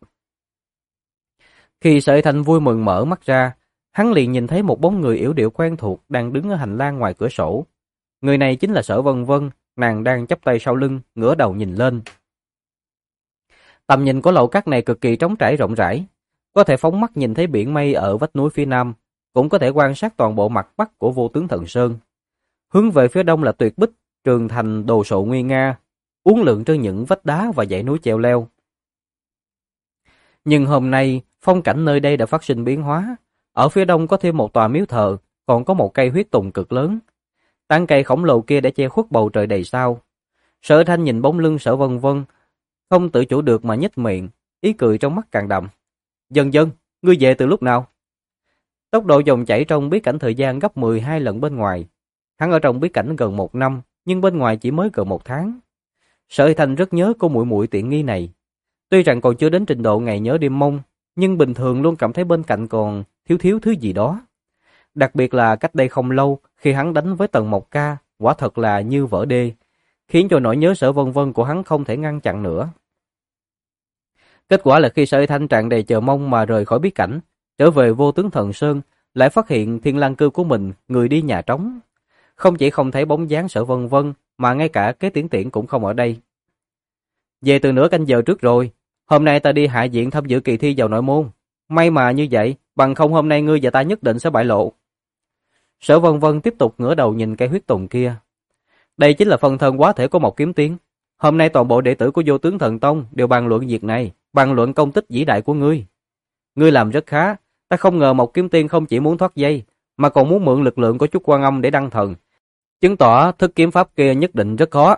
Khi Sợi Thanh vui mừng mở mắt ra, hắn liền nhìn thấy một bóng người yểu điệu quen thuộc đang đứng ở hành lang ngoài cửa sổ. Người này chính là Sở Vân Vân, nàng đang chắp tay sau lưng, ngửa đầu nhìn lên. Tầm nhìn của lầu cát này cực kỳ trống trải rộng rãi, có thể phóng mắt nhìn thấy biển mây ở vách núi phía nam, cũng có thể quan sát toàn bộ mặt bắc của Vô Tướng Thần Sơn. Hướng về phía đông là Tuyệt Bích, Trường Thành, Đồ Sộ nguy nga, uốn lượn trên những vách đá và dãy núi treo leo. Nhưng hôm nay, phong cảnh nơi đây đã phát sinh biến hóa. Ở phía đông có thêm một tòa miếu thờ, còn có một cây huyết tùng cực lớn. Tán cây khổng lồ kia đã che khuất bầu trời đầy sao. Sở Thanh nhìn bóng lưng Sở Vân Vân, không tự chủ được mà nhếch miệng, ý cười trong mắt càng đậm. Dần dần, ngươi về từ lúc nào? Tốc độ dòng chảy trong bí cảnh thời gian gấp 12 lần bên ngoài. Hắn ở trong bí cảnh gần 1 năm, nhưng bên ngoài chỉ mới gần 1 tháng. Sở Thanh rất nhớ cô muội muội tiện nghi này. Tuy rằng còn chưa đến trình độ ngày nhớ đêm mong, nhưng bình thường luôn cảm thấy bên cạnh còn thiếu thứ gì đó. Đặc biệt là cách đây không lâu, khi hắn đánh với Tần Mộc Ca, quả thật là như vỡ đê, khiến cho nỗi nhớ Sở Vân Vân của hắn không thể ngăn chặn nữa. Kết quả là khi Sở Thanh tràn đầy chờ mong mà rời khỏi bí cảnh, trở về Vô Tướng Thần Sơn, lại phát hiện Thiên Lang Cư của mình người đi nhà trống. Không chỉ không thấy bóng dáng Sở Vân Vân, mà ngay cả Kế Tiễn Tiễn cũng không ở đây. Về từ nửa canh giờ trước rồi, hôm nay ta đi hạ diện tham dự kỳ thi vào nội môn. May mà như vậy, bằng không hôm nay ngươi và ta nhất định sẽ bại lộ. Sở Vân Vân tiếp tục ngửa đầu nhìn cây huyết tùng kia. Đây chính là phần thân quá thể của Mộc Kiếm Tiên. Hôm nay toàn bộ đệ tử của Vô Tướng Thần Tông đều bàn luận việc này, bàn luận công tích vĩ đại của ngươi. Ngươi làm rất khá, ta không ngờ Mộc Kiếm Tiên không chỉ muốn thoát dây, mà còn muốn mượn lực lượng của Chúc Quan Âm để đăng thần, chứng tỏ thức kiếm pháp kia nhất định rất khó.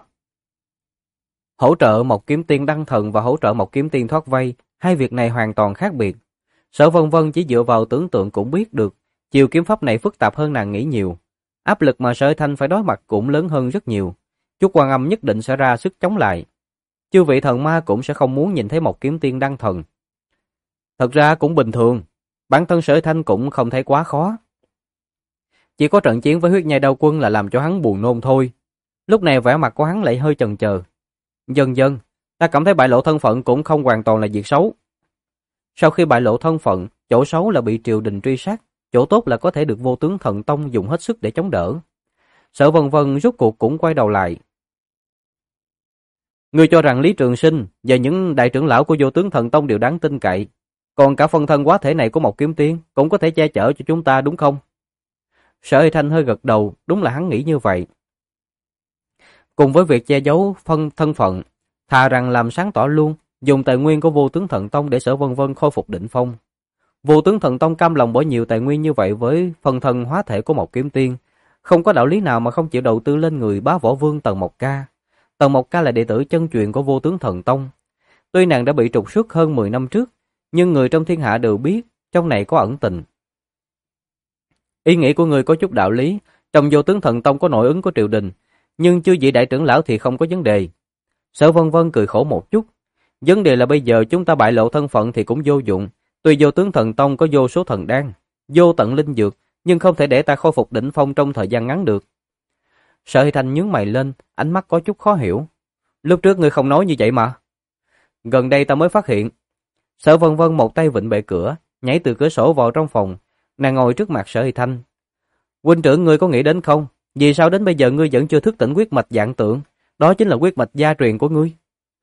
Hỗ trợ Mộc Kiếm Tiên đăng thần và hỗ trợ Mộc Kiếm Tiên thoát vây, hai việc này hoàn toàn khác biệt. Sở Vân Vân chỉ dựa vào tưởng tượng cũng biết được, chiêu kiếm pháp này phức tạp hơn nàng nghĩ nhiều. Áp lực mà Sở Thanh phải đối mặt cũng lớn hơn rất nhiều. Chúc Quan Âm nhất định sẽ ra sức chống lại. Chư vị thần ma cũng sẽ không muốn nhìn thấy Mộc Kiếm Tiên đăng thần. Thật ra cũng bình thường, bản thân Sở Thanh cũng không thấy quá khó. Chỉ có trận chiến với huyết nhai đao quân là làm cho hắn buồn nôn thôi. Lúc này vẻ mặt của hắn lại hơi chần chờ. Dần dần, ta cảm thấy bại lộ thân phận cũng không hoàn toàn là việc xấu. Sau khi bại lộ thân phận, chỗ xấu là bị triều đình truy sát, chỗ tốt là có thể được Vô Tướng Thần Tông dùng hết sức để chống đỡ. Sở Vân Vân rốt cuộc cũng quay đầu lại. Ngươi cho rằng Lý Trường Sinh và những đại trưởng lão của Vô Tướng Thần Tông đều đáng tin cậy, còn cả phân thân quá thể này của Mộc Kiếm Tiên cũng có thể che chở cho chúng ta đúng không? Sở Thanh hơi gật đầu, đúng là hắn nghĩ như vậy. Cùng với việc che giấu thân phận, thà rằng làm sáng tỏ luôn, dùng tài nguyên của Vô Tướng Thần Tông để Sở Vân Vân khôi phục đỉnh phong. Vô Tướng Thần Tông cam lòng bỏ nhiều tài nguyên như vậy với phần thân hóa thể của Mộc Kiếm Tiên, không có đạo lý nào mà không chịu đầu tư lên người Bá Võ Vương Tần Mộc Ca. Tần Mộc Ca là đệ tử chân truyền của Vô Tướng Thần Tông. Tuy nàng đã bị trục xuất hơn 10 năm trước, nhưng người trong thiên hạ đều biết trong này có ẩn tình. Ý nghĩ của người có chút đạo lý, trong Vô Tướng Thần Tông có nội ứng của triều đình, nhưng chư vị đại trưởng lão thì không có vấn đề. Sở Vân Vân cười khổ một chút, vấn đề là bây giờ chúng ta bại lộ thân phận thì cũng vô dụng. Tuy Vô Tướng Thần Tông có vô số thần đan, vô tận linh dược, nhưng không thể để ta khôi phục đỉnh phong trong thời gian ngắn được. Sở Hy Thanh nhướng mày lên, ánh mắt có chút khó hiểu. Lúc trước ngươi không nói như vậy mà. Gần đây ta mới phát hiện. Sở Vân Vân một tay vịn bệ cửa, nhảy từ cửa sổ vào trong phòng, nàng ngồi trước mặt Sở Hy Thanh. Huynh trưởng ngươi có nghĩ đến không? Vì sao đến bây giờ ngươi vẫn chưa thức tỉnh huyết mạch vạn tượng? Đó chính là huyết mạch gia truyền của ngươi.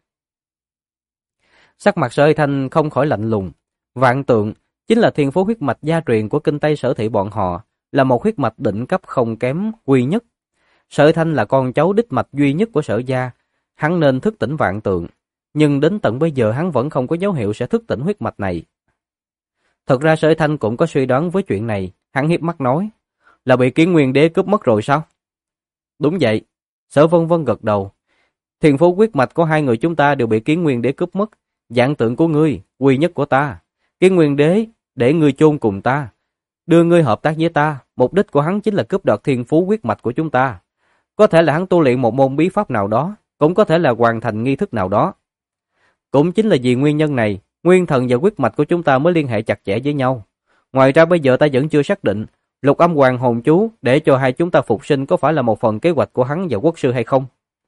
Sắc mặt Sở Hy Thanh không khỏi lạnh lùng. Vạn tượng chính là thiên phú huyết mạch gia truyền của Kinh Tây Sở Thị bọn họ, là một huyết mạch đỉnh cấp không kém, quy nhất. Sở Hy Thanh là con cháu đích mạch duy nhất của Sở gia, hắn nên thức tỉnh vạn tượng, nhưng đến tận bây giờ hắn vẫn không có dấu hiệu sẽ thức tỉnh huyết mạch này. Thật ra Sở Hy Thanh cũng có suy đoán với chuyện này, hắn hiếp mắt nói, là bị Kiến Nguyên Đế cướp mất rồi sao? Đúng vậy. Sở Vân Vân gật đầu. Thiên phú huyết mạch của hai người chúng ta đều bị Kiến Nguyên Đế cướp mất, vạn tượng của ngươi, quy nhất của ta. Kiến Nguyên Đế để ngươi chôn cùng ta, đưa ngươi hợp tác với ta, mục đích của hắn chính là cướp đoạt thiên phú huyết mạch của chúng ta. Có thể là hắn tu luyện một môn bí pháp nào đó, cũng có thể là hoàn thành nghi thức nào đó. Cũng chính là vì nguyên nhân này, nguyên thần và huyết mạch của chúng ta mới liên hệ chặt chẽ với nhau. Ngoài ra bây giờ ta vẫn chưa xác định, Lục Âm Hoàng hồn chú để cho hai chúng ta phục sinh có phải là một phần kế hoạch của hắn và quốc sư hay không?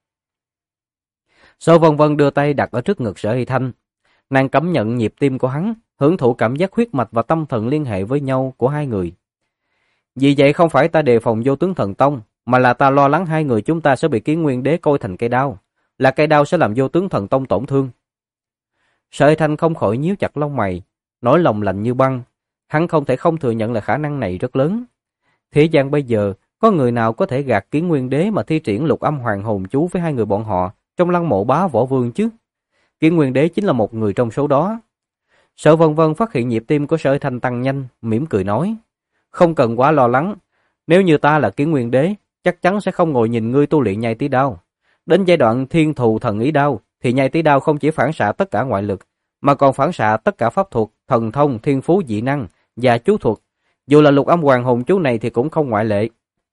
Sở Vân Vân đưa tay đặt ở trước ngực Sở Hy Thanh. Nàng cảm nhận nhịp tim của hắn, hưởng thụ cảm giác huyết mạch và tâm thần liên hệ với nhau của hai người. Vì vậy không phải ta đề phòng Vô Tướng Thần Tông, mà là ta lo lắng hai người chúng ta sẽ bị Kiến Nguyên Đế coi thành cây đao, là cây đao sẽ làm Vô Tướng Thần Tông tổn thương. Sở Hy Thanh không khỏi nhíu chặt lông mày, nỗi lòng lạnh như băng. Hắn không thể không thừa nhận là khả năng này rất lớn. Thế gian bây giờ, có người nào có thể gạt Kiến Nguyên Đế mà thi triển Lục Âm Hoàng hồn chú với hai người bọn họ trong lăng mộ Bá Võ Vương chứ? Kiến Nguyên Đế chính là một người trong số đó. Sở Vân Vân phát hiện nhịp tim của Sở Hy Thanh tăng nhanh, mỉm cười nói, không cần quá lo lắng. Nếu như ta là Kiến Nguyên Đế, chắc chắn sẽ không ngồi nhìn ngươi tu luyện nhai tí đao. Đến giai đoạn thiên thù thần ý đao, thì nhai tí đao không chỉ phản xạ tất cả ngoại lực, mà còn phản xạ tất cả pháp thuật, thần thông, thiên phú dị năng và chú thuật. Dù là Lục Âm Hoàng hồn chú này thì cũng không ngoại lệ.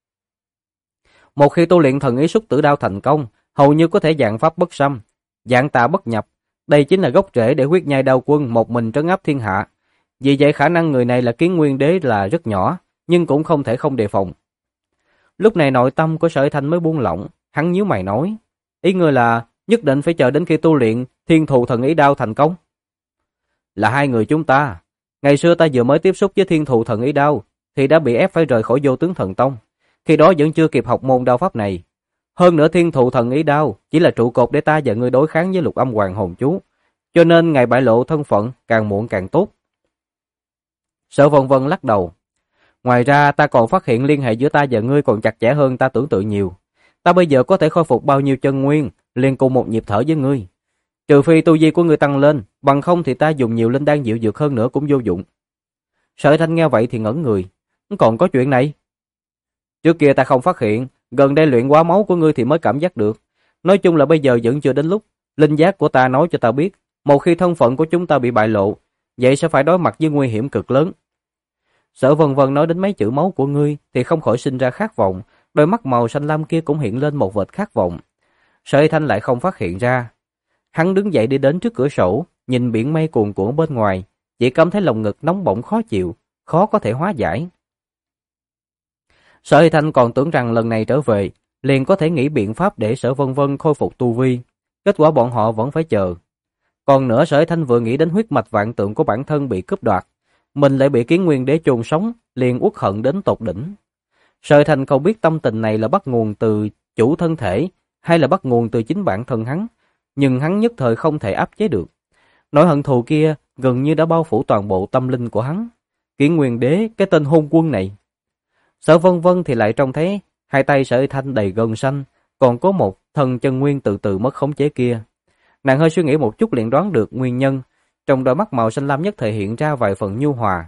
Một khi tu luyện thần ý xúc tử đao thành công, hầu như có thể dạng pháp bất xâm, dạng tà bất nhập. Đây chính là gốc rễ để huyết nhai đao quân một mình trấn áp thiên hạ. Vì vậy khả năng người này là Kiến Nguyên Đế là rất nhỏ, nhưng cũng không thể không đề phòng. Lúc này nội tâm của Sở Hy Thanh mới buông lỏng, hắn nhíu mày nói, ý ngươi là nhất định phải chờ đến khi tu luyện thiên thù thần ý đao thành công? Là hai người chúng ta. Ngày xưa ta vừa mới tiếp xúc với thiên thù thần ý đao, thì đã bị ép phải rời khỏi Vô Tướng Thần Tông. Khi đó vẫn chưa kịp học môn đao pháp này. Hơn nữa thiên thù thần ý đao chỉ là trụ cột để ta và ngươi đối kháng với Lục Âm Hoàng hồn chú. Cho nên ngày bại lộ thân phận càng muộn càng tốt. Sở Vân Vân lắc đầu. Ngoài ra ta còn phát hiện liên hệ giữa ta và ngươi còn chặt chẽ hơn ta tưởng tượng nhiều. Ta bây giờ có thể khôi phục bao nhiêu chân nguyên, liền cùng một nhịp thở với ngươi. Trừ phi tu vi của ngươi tăng lên, bằng không thì ta dùng nhiều linh đan dịu dược hơn nữa cũng vô dụng. Sở Thanh nghe vậy thì ngẩn người. Còn có chuyện này? Trước kia ta không phát hiện, gần đây luyện hóa máu của ngươi thì mới cảm giác được. Nói chung là bây giờ vẫn chưa đến lúc. Linh giác của ta nói cho ta biết, một khi thân phận của chúng ta bị bại lộ, vậy sẽ phải đối mặt với nguy hiểm cực lớn. Sở Vân Vân nói đến mấy chữ máu của ngươi thì không khỏi sinh ra khát vọng, đôi mắt màu xanh lam kia cũng hiện lên một vệt khát vọng. Sở Thanh lại không phát hiện ra. Hắn đứng dậy đi đến trước cửa sổ, nhìn biển mây cuồn cuộn bên ngoài, chỉ cảm thấy lòng ngực nóng bỏng khó chịu, khó có thể hóa giải. Sở Thanh còn tưởng rằng lần này trở về, liền có thể nghĩ biện pháp để Sở Vân Vân khôi phục tu vi, kết quả bọn họ vẫn phải chờ. Còn nữa Sở Thanh vừa nghĩ đến huyết mạch vạn tượng của bản thân bị cướp đoạt, mình lại bị Kiến Nguyên Đế chôn sống, liền uất hận đến tột đỉnh. Sở Thanh không biết tâm tình này là bắt nguồn từ chủ thân thể hay là bắt nguồn từ chính bản thân hắn, nhưng hắn nhất thời không thể áp chế được. Nỗi hận thù kia gần như đã bao phủ toàn bộ tâm linh của hắn. Kiến Nguyên Đế, cái tên hôn quân này. Sở Vân Vân thì lại trông thấy hai tay Sở Thanh đầy gân xanh, còn có một thần chân nguyên từ từ mất khống chế kia. Nàng hơi suy nghĩ một chút liền đoán được nguyên nhân, trong đôi mắt màu xanh lam nhất thể hiện ra vài phần nhu hòa.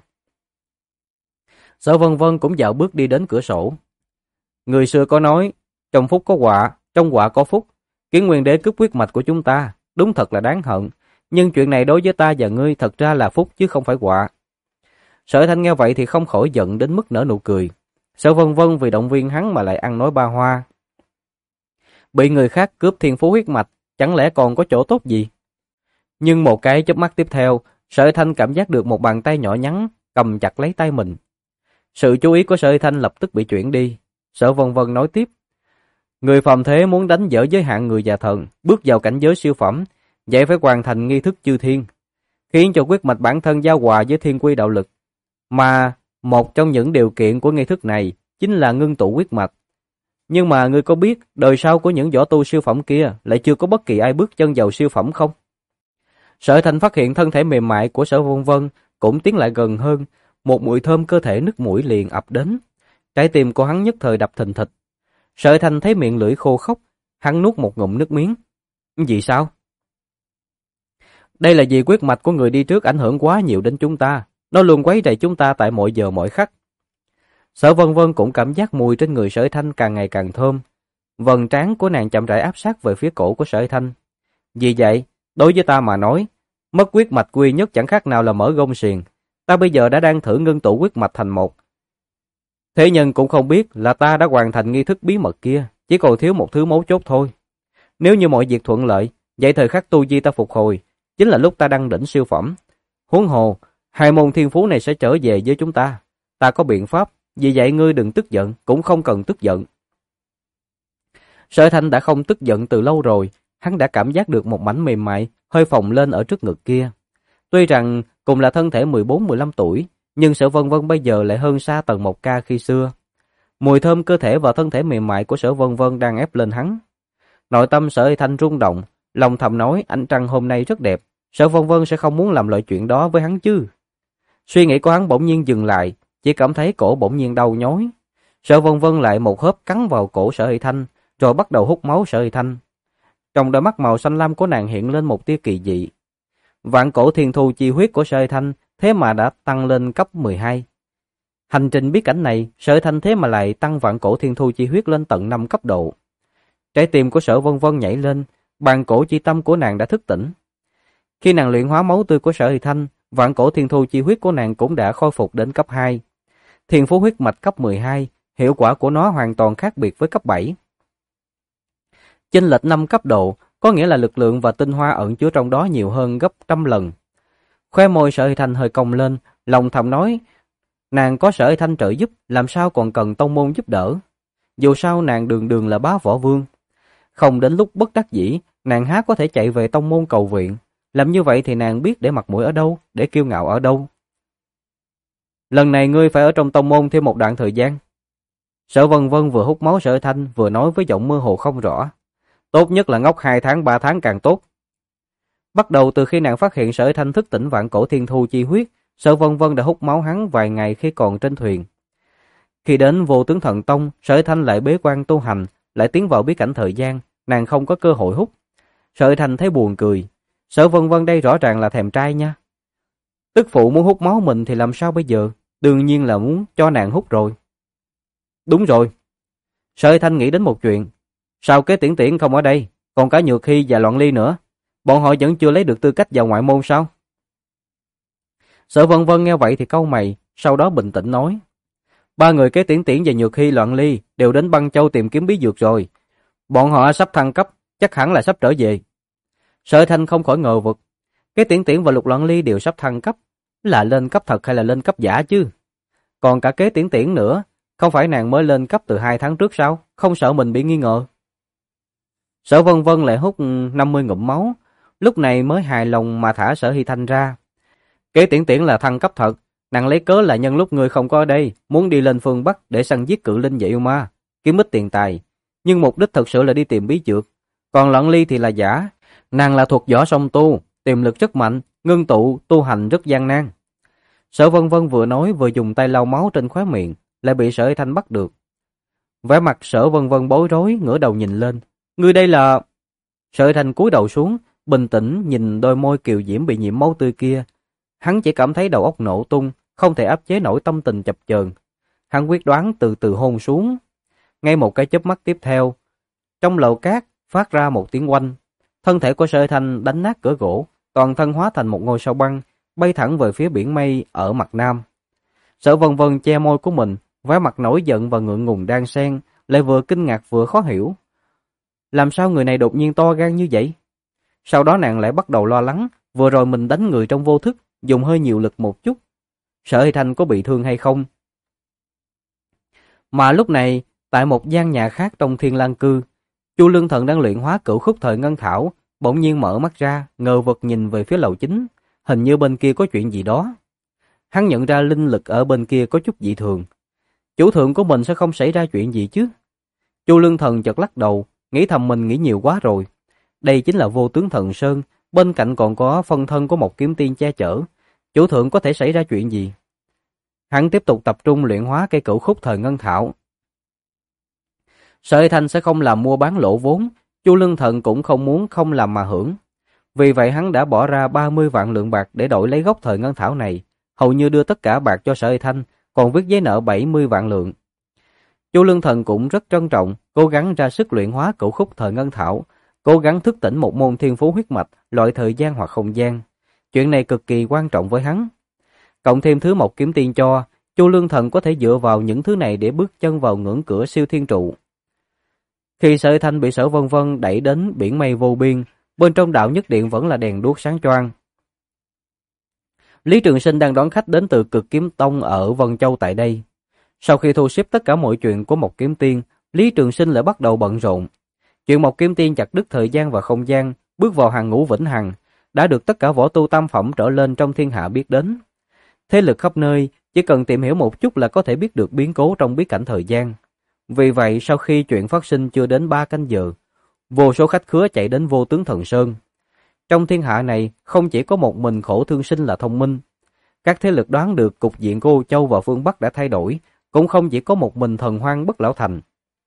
Sở Vân Vân cũng dạo bước đi đến cửa sổ. Người xưa có nói, trong phúc có họa, trong họa có phúc. Kiến Nguyên Đế cướp huyết mạch của chúng ta, đúng thật là đáng hận. Nhưng chuyện này đối với ta và ngươi thật ra là phúc chứ không phải họa. Sở Thanh nghe vậy thì không khỏi giận đến mức nở nụ cười. Sở Vân Vân vì động viên hắn mà lại ăn nói ba hoa. Bị người khác cướp thiên phú huyết mạch, chẳng lẽ còn có chỗ tốt gì? Nhưng một cái chớp mắt tiếp theo, Sở Thanh cảm giác được một bàn tay nhỏ nhắn cầm chặt lấy tay mình. Sự chú ý của Sở Thanh lập tức bị chuyển đi. Sở Vân Vân nói tiếp. Người phàm thế muốn đánh vỡ giới hạn người và thần, bước vào cảnh giới siêu phẩm, vậy phải hoàn thành nghi thức chư thiên, khiến cho huyết mạch bản thân giao hòa với thiên quy đạo lực. Mà một trong những điều kiện của nghi thức này chính là ngưng tụ huyết mạch. Nhưng mà ngươi có biết đời sau của những võ tu siêu phẩm kia lại chưa có bất kỳ ai bước chân vào siêu phẩm không? Sở Thanh phát hiện thân thể mềm mại của Sở Vân Vân cũng tiến lại gần hơn, một mùi thơm cơ thể nức mũi liền ập đến. Trái tim của hắn nhất thời đập thình thịch. Sở Thanh thấy miệng lưỡi khô khốc, hắn nuốt một ngụm nước miếng. Gì sao? Đây là vì huyết mạch của người đi trước ảnh hưởng quá nhiều đến chúng ta, nó luôn quấy rầy chúng ta tại mọi giờ mọi khắc. Sở Vân Vân cũng cảm giác mùi trên người Sở Thanh càng ngày càng thơm. Vầng trán của nàng chậm rãi áp sát về phía cổ của Sở Thanh. Vì vậy, đối với ta mà nói, mất huyết mạch duy nhất chẳng khác nào là mở gông xiềng. Ta bây giờ đã đang thử ngưng tụ huyết mạch thành một. Thế nhân cũng không biết là ta đã hoàn thành nghi thức bí mật kia, chỉ còn thiếu một thứ mấu chốt thôi. Nếu như mọi việc thuận lợi, vậy thời khắc tu vi ta phục hồi, chính là lúc ta đăng đỉnh siêu phẩm. Huống hồ, hai môn thiên phú này sẽ trở về với chúng ta. Ta có biện pháp, vì vậy ngươi đừng tức giận, cũng không cần tức giận. Sở Thanh đã không tức giận từ lâu rồi, hắn đã cảm giác được một mảnh mềm mại hơi phồng lên ở trước ngực kia. Tuy rằng cùng là thân thể 14-15 tuổi, nhưng Sở Vân Vân bây giờ lại hơn xa Tần Mộc Ca khi xưa. Mùi thơm cơ thể và thân thể mềm mại của Sở Vân Vân đang ép lên hắn. Nội tâm Sở Thanh rung động, lòng thầm nói ánh trăng hôm nay rất đẹp, Sở Vân Vân sẽ không muốn làm loại chuyện đó với hắn chứ. Suy nghĩ của hắn bỗng nhiên dừng lại, chỉ cảm thấy cổ bỗng nhiên đau nhói. Sở Vân Vân lại một hớp cắn vào cổ Sở Hy Thanh, rồi bắt đầu hút máu Sở Hy Thanh. Trong đôi mắt màu xanh lam của nàng hiện lên một tia kỳ dị. Vạn cổ thiên thu chi huyết của Sở Hy Thanh thế mà đã tăng lên cấp 12. Hành trình bí cảnh này, Sở Hy Thanh thế mà lại tăng vạn cổ thiên thu chi huyết lên tận 5 cấp độ. Trái tim của Sở Vân Vân nhảy lên, bàn cổ chi tâm của nàng đã thức tỉnh. Khi nàng luyện hóa máu tươi của Sở Hy Thanh, vạn cổ thiên thu chi huyết của nàng cũng đã khôi phục đến cấp 2. Thiên phú huyết mạch cấp 12, hiệu quả của nó hoàn toàn khác biệt với cấp 7. Chênh lệch 5 cấp độ, có nghĩa là lực lượng và tinh hoa ẩn chứa trong đó nhiều hơn gấp trăm lần. Khóe môi Sở Hy Thanh hơi cong lên, lòng thầm nói, nàng có Sở Hy Thanh trợ giúp, làm sao còn cần tông môn giúp đỡ. Dù sao nàng đường đường là bá võ vương. Không đến lúc bất đắc dĩ, nàng há có thể chạy về tông môn cầu viện. Làm như vậy thì nàng biết để mặt mũi ở đâu, để kiêu ngạo ở đâu. Lần này ngươi phải ở trong tông môn thêm một đoạn thời gian. Sở Vân Vân vừa hút máu Sở Hy Thanh vừa nói với giọng mơ hồ không rõ. Tốt nhất là ngốc 2 tháng 3 tháng càng tốt. Bắt đầu từ khi nàng phát hiện Sở Hy Thanh thức tỉnh vạn cổ thiên thu chi huyết, Sở Vân Vân đã hút máu hắn vài ngày khi còn trên thuyền. Khi đến Vô Tướng Thần Tông, Sở Hy Thanh lại bế quan tu hành, lại tiến vào bí cảnh thời gian, nàng không có cơ hội hút. Sở Hy Thanh thấy buồn cười. Sở Vân Vân đây rõ ràng là thèm trai nha. Tức phụ muốn hút máu mình thì làm sao bây giờ? Đương nhiên là muốn cho nàng hút rồi. Đúng rồi. Sở Hy Thanh nghĩ đến một chuyện. Sao Kế Tiễn Tiễn không ở đây? Còn cả Nhược Hy và Loạn Ly nữa. Bọn họ vẫn chưa lấy được tư cách vào ngoại môn sao? Sở Vân Vân nghe vậy thì cau mày, sau đó bình tĩnh nói. 3 người Kế Tiễn Tiễn và Nhược Hy Loạn Ly đều đến Băng Châu tìm kiếm bí dược rồi. Bọn họ sắp thăng cấp, chắc hẳn là sắp trở về. Sở Thanh không khỏi ngờ vực. Kế Tiễn Tiễn và Lục Loạn Ly đều sắp thăng cấp. Là lên cấp thật hay là lên cấp giả chứ? Còn cả Kế Tiễn Tiễn nữa, không phải nàng mới lên cấp từ 2 tháng trước sao? Không sợ mình bị nghi ngờ. Sở Vân Vân lại hút 50 ngụm máu, lúc này mới hài lòng mà thả Sở Hy Thanh ra. Kế Tiễn Tiễn là thăng cấp thật, nàng lấy cớ là nhân lúc ngươi không có ở đây, muốn đi lên phương Bắc để săn giết cự linh và yêu ma, kiếm ít tiền tài, nhưng mục đích thật sự là đi tìm bí dược. Còn Loạn Ly thì là giả, nàng là thuộc võ song tu, tiềm lực rất mạnh, ngưng tụ tu hành rất gian nan. Sở Vân Vân vừa nói vừa dùng tay lau máu trên khóe miệng, lại bị Sở Hy Thanh bắt được. Vẻ mặt Sở Vân Vân bối rối, ngửa đầu nhìn lên. Ngươi đây là... Sở Hy Thanh cúi đầu xuống, bình tĩnh nhìn đôi môi kiều diễm bị nhiễm máu tươi kia. Hắn chỉ cảm thấy đầu óc nổ tung, không thể áp chế nổi tâm tình chập chờn. Hắn quyết đoán từ từ hôn xuống. Ngay một cái chớp mắt tiếp theo, trong lầu cát phát ra một tiếng oanh. Thân thể của Sở Thanh đánh nát cửa gỗ, toàn thân hóa thành một ngôi sao băng, bay thẳng về phía biển mây ở mặt nam. Sở Vân Vân che môi của mình, vẻ mặt nổi giận và ngượng ngùng đan xen, lại vừa kinh ngạc vừa khó hiểu. Làm sao người này đột nhiên to gan như vậy? Sau đó nàng lại bắt đầu lo lắng, vừa rồi mình đánh người trong vô thức, dùng hơi nhiều lực một chút. Sở Hy Thanh có bị thương hay không? Mà lúc này, tại một gian nhà khác trong Thiên Lang Cư, Chu Lương Thần đang luyện hóa cửu khúc thời ngân thảo, bỗng nhiên mở mắt ra, ngờ vực nhìn về phía lầu chính, hình như bên kia có chuyện gì đó. Hắn nhận ra linh lực ở bên kia có chút dị thường. Chủ thượng của mình sẽ không xảy ra chuyện gì chứ? Chu Lương Thần chợt lắc đầu, nghĩ thầm mình nghĩ nhiều quá rồi. Đây chính là Vô Tướng Thần Sơn, bên cạnh còn có phân thân của một kiếm tiên che chở. Chủ thượng có thể xảy ra chuyện gì? Hắn tiếp tục tập trung luyện hóa cây cửu khúc thời ngân thảo. Sở Hy Thanh sẽ không làm mua bán lỗ vốn, Chu Lương Thần cũng không muốn không làm mà hưởng. Vì vậy hắn đã bỏ ra 30 vạn lượng bạc để đổi lấy gốc thời ngân thảo này, hầu như đưa tất cả bạc cho Sở Hy Thanh, còn viết giấy nợ 70 vạn lượng. Chu Lương Thần cũng rất trân trọng, cố gắng ra sức luyện hóa cửu khúc thời ngân thảo, cố gắng thức tỉnh một môn thiên phú huyết mạch, loại thời gian hoặc không gian. Chuyện này cực kỳ quan trọng với hắn. Cộng thêm thứ một kiếm tiên cho, Chu Lương Thần có thể dựa vào những thứ này để bước chân vào ngưỡng cửa siêu thiên trụ. Khi Sở Thanh bị Sở Vân Vân đẩy đến biển mây vô biên, bên trong đạo nhất điện vẫn là đèn đuốc sáng choang. Lý Trường Sinh đang đón khách đến từ Cực Kiếm Tông ở Vân Châu tại đây. Sau khi thu xếp tất cả mọi chuyện của một kiếm tiên, Lý Trường Sinh lại bắt đầu bận rộn. Chuyện một kiếm tiên chặt đứt thời gian và không gian, bước vào hàng ngũ vĩnh hằng, đã được tất cả võ tu tam phẩm trở lên trong thiên hạ biết đến. Thế lực khắp nơi, chỉ cần tìm hiểu một chút là có thể biết được biến cố trong bí cảnh thời gian. Vì vậy, sau khi chuyện phát sinh chưa đến 3 canh giờ, vô số khách khứa chạy đến Vô Tướng Thần Sơn. Trong thiên hạ này, không chỉ có một mình Khổ Thương Sinh là thông minh. Các thế lực đoán được cục diện của Âu Châu và phương Bắc đã thay đổi, cũng không chỉ có một mình Thần Hoang Bất Lão Thành.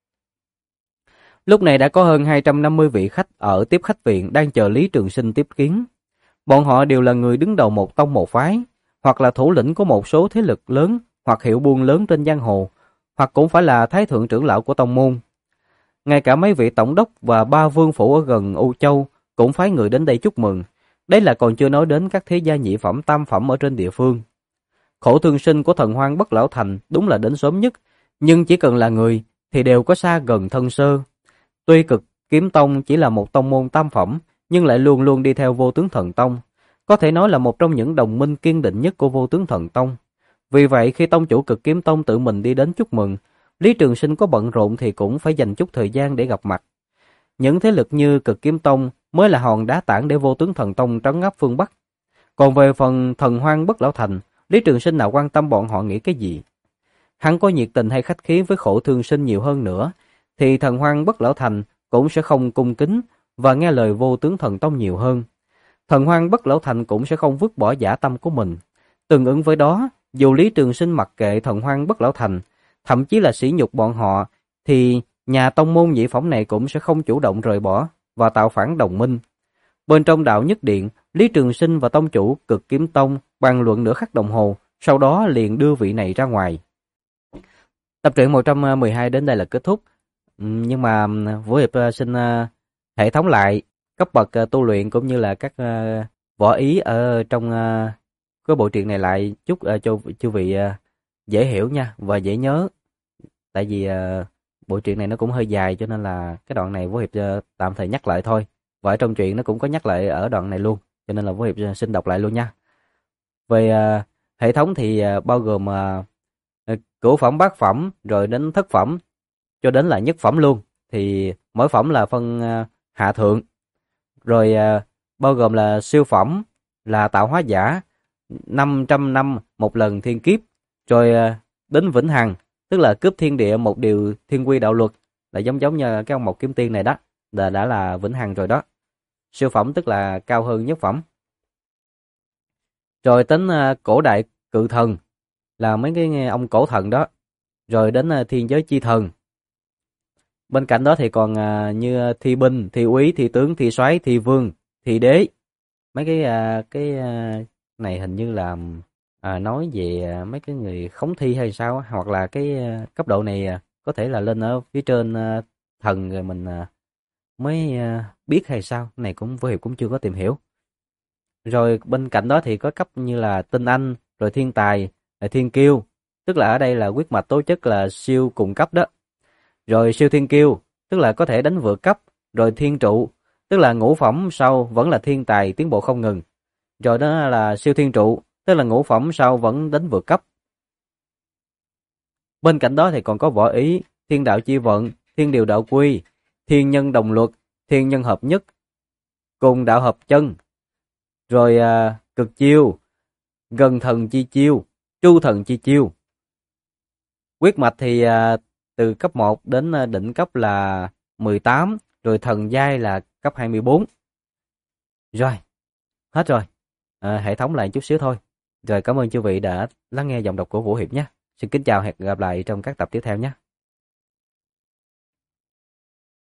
Lúc này đã có hơn 250 vị khách ở tiếp khách viện đang chờ Lý Trường Sinh tiếp kiến. Bọn họ đều là người đứng đầu một tông một phái, hoặc là thủ lĩnh của một số thế lực lớn, hoặc hiệu buôn lớn trên giang hồ, hoặc cũng phải là thái thượng trưởng lão của tông môn. Ngay cả mấy vị tổng đốc và 3 vương phủ ở gần Âu Châu cũng phái người đến đây chúc mừng. Đấy là còn chưa nói đến các thế gia nhị phẩm tam phẩm ở trên địa phương. Khổ Thương Sinh của Thần Hoang Bất Lão Thành đúng là đến sớm nhất, nhưng chỉ cần là người thì đều có xa gần thân sơ. Tuy Cực Kiếm Tông chỉ là một tông môn tam phẩm, nhưng lại luôn luôn đi theo Vô Tướng Thần Tông, có thể nói là một trong những đồng minh kiên định nhất của Vô Tướng Thần Tông. Vì vậy khi tông chủ Cực Kiếm Tông tự mình đi đến chúc mừng, Lý Trường Sinh có bận rộn thì cũng phải dành chút thời gian để gặp mặt. Những thế lực như Cực Kiếm Tông mới là hòn đá tảng để Vô Tướng Thần Tông trấn áp phương Bắc. Còn về phần Thần Hoang Bất Lão Thành, Lý Trường Sinh nào quan tâm bọn họ nghĩ cái gì. Hắn có nhiệt tình hay khách khí với Khổ Thương Sinh nhiều hơn nữa, thì Thần Hoang Bất Lão Thành cũng sẽ không cung kính và nghe lời Vô Tướng Thần Tông nhiều hơn. Thần Hoang Bất Lão Thành cũng sẽ không vứt bỏ dã tâm của mình. Tương ứng với đó, dù Lý Trường Sinh mặc kệ Thần Hoang Bất Lão Thành, thậm chí là sỉ nhục bọn họ, thì nhà tông môn nhị phẩm này cũng sẽ không chủ động rời bỏ và tạo phản đồng minh. Bên trong đạo nhất điện, Lý Trường Sinh và tông chủ Cực Kiếm Tông bàn luận nửa khắc đồng hồ, sau đó liền đưa vị này ra ngoài. Tập truyện 112 đến đây là kết thúc. Nhưng mà Vũ Hiệp xin hệ thống lại cấp bậc tu luyện cũng như là các võ ý ở trong cái bộ truyện này lại chút cho chư vị dễ hiểu nha và dễ nhớ. Tại vì bộ truyện này nó cũng hơi dài cho nên là cái đoạn này Vũ Hiệp tạm thời nhắc lại thôi. Và ở trong truyện nó cũng có nhắc lại ở đoạn này luôn, cho nên là Vũ Hiệp xin đọc lại luôn nha. Về hệ thống thì bao gồm cửu phẩm, bát phẩm, rồi đến thất phẩm, cho đến là nhất phẩm luôn. Thì mỗi phẩm là phân hạ thượng. Rồi bao gồm là siêu phẩm, là tạo hóa giả, 500 năm một lần thiên kiếp. Rồi đến vĩnh hằng, tức là cướp thiên địa một điều thiên quy đạo luật, là giống như cái ông Mộc Kiếm Tiên này đó, đã là vĩnh hằng rồi đó. Siêu phẩm tức là cao hơn nhất phẩm. Rồi đến cổ đại cự thần, là mấy cái ông cổ thần đó. Rồi đến thiên giới chi thần. Bên cạnh đó thì còn như thi binh, thi úy, thi tướng, thi soái, thi vương, thị đế. Mấy cái này hình như là nói về mấy cái người khống thi hay sao á, hoặc là cái cấp độ này có thể là lên ở phía trên thần rồi mình mới biết hay sao. Cái này cũng Vô Hiệp cũng chưa có tìm hiểu. Rồi bên cạnh đó thì có cấp như là tinh anh, rồi thiên tài, rồi thiên kiêu, tức là ở đây là huyết mạch tố chất là siêu cùng cấp đó. Rồi siêu thiên kiêu, tức là có thể đánh vượt cấp, rồi thiên trụ, tức là ngũ phẩm sau vẫn là thiên tài tiến bộ không ngừng. Rồi đó là siêu thiên trụ, tức là ngũ phẩm sau vẫn đánh vượt cấp. Bên cạnh đó thì còn có võ ý, thiên đạo chi vận, thiên điều đạo quy, thiên nhân đồng luật, thiên nhân hợp nhất, cùng đạo hợp chân, rồi cực chiêu, gần thần chi chiêu, tru thần chi chiêu. Huyết mạch thì từ cấp 1 đến đỉnh cấp là 18, rồi thần giai là cấp 24. Rồi, hết rồi. Hệ thống lại chút xíu thôi. Rồi cảm ơn chư vị đã lắng nghe giọng đọc của Vũ Hiệp nhé. Xin kính chào, hẹn gặp lại trong các tập tiếp theo nhé.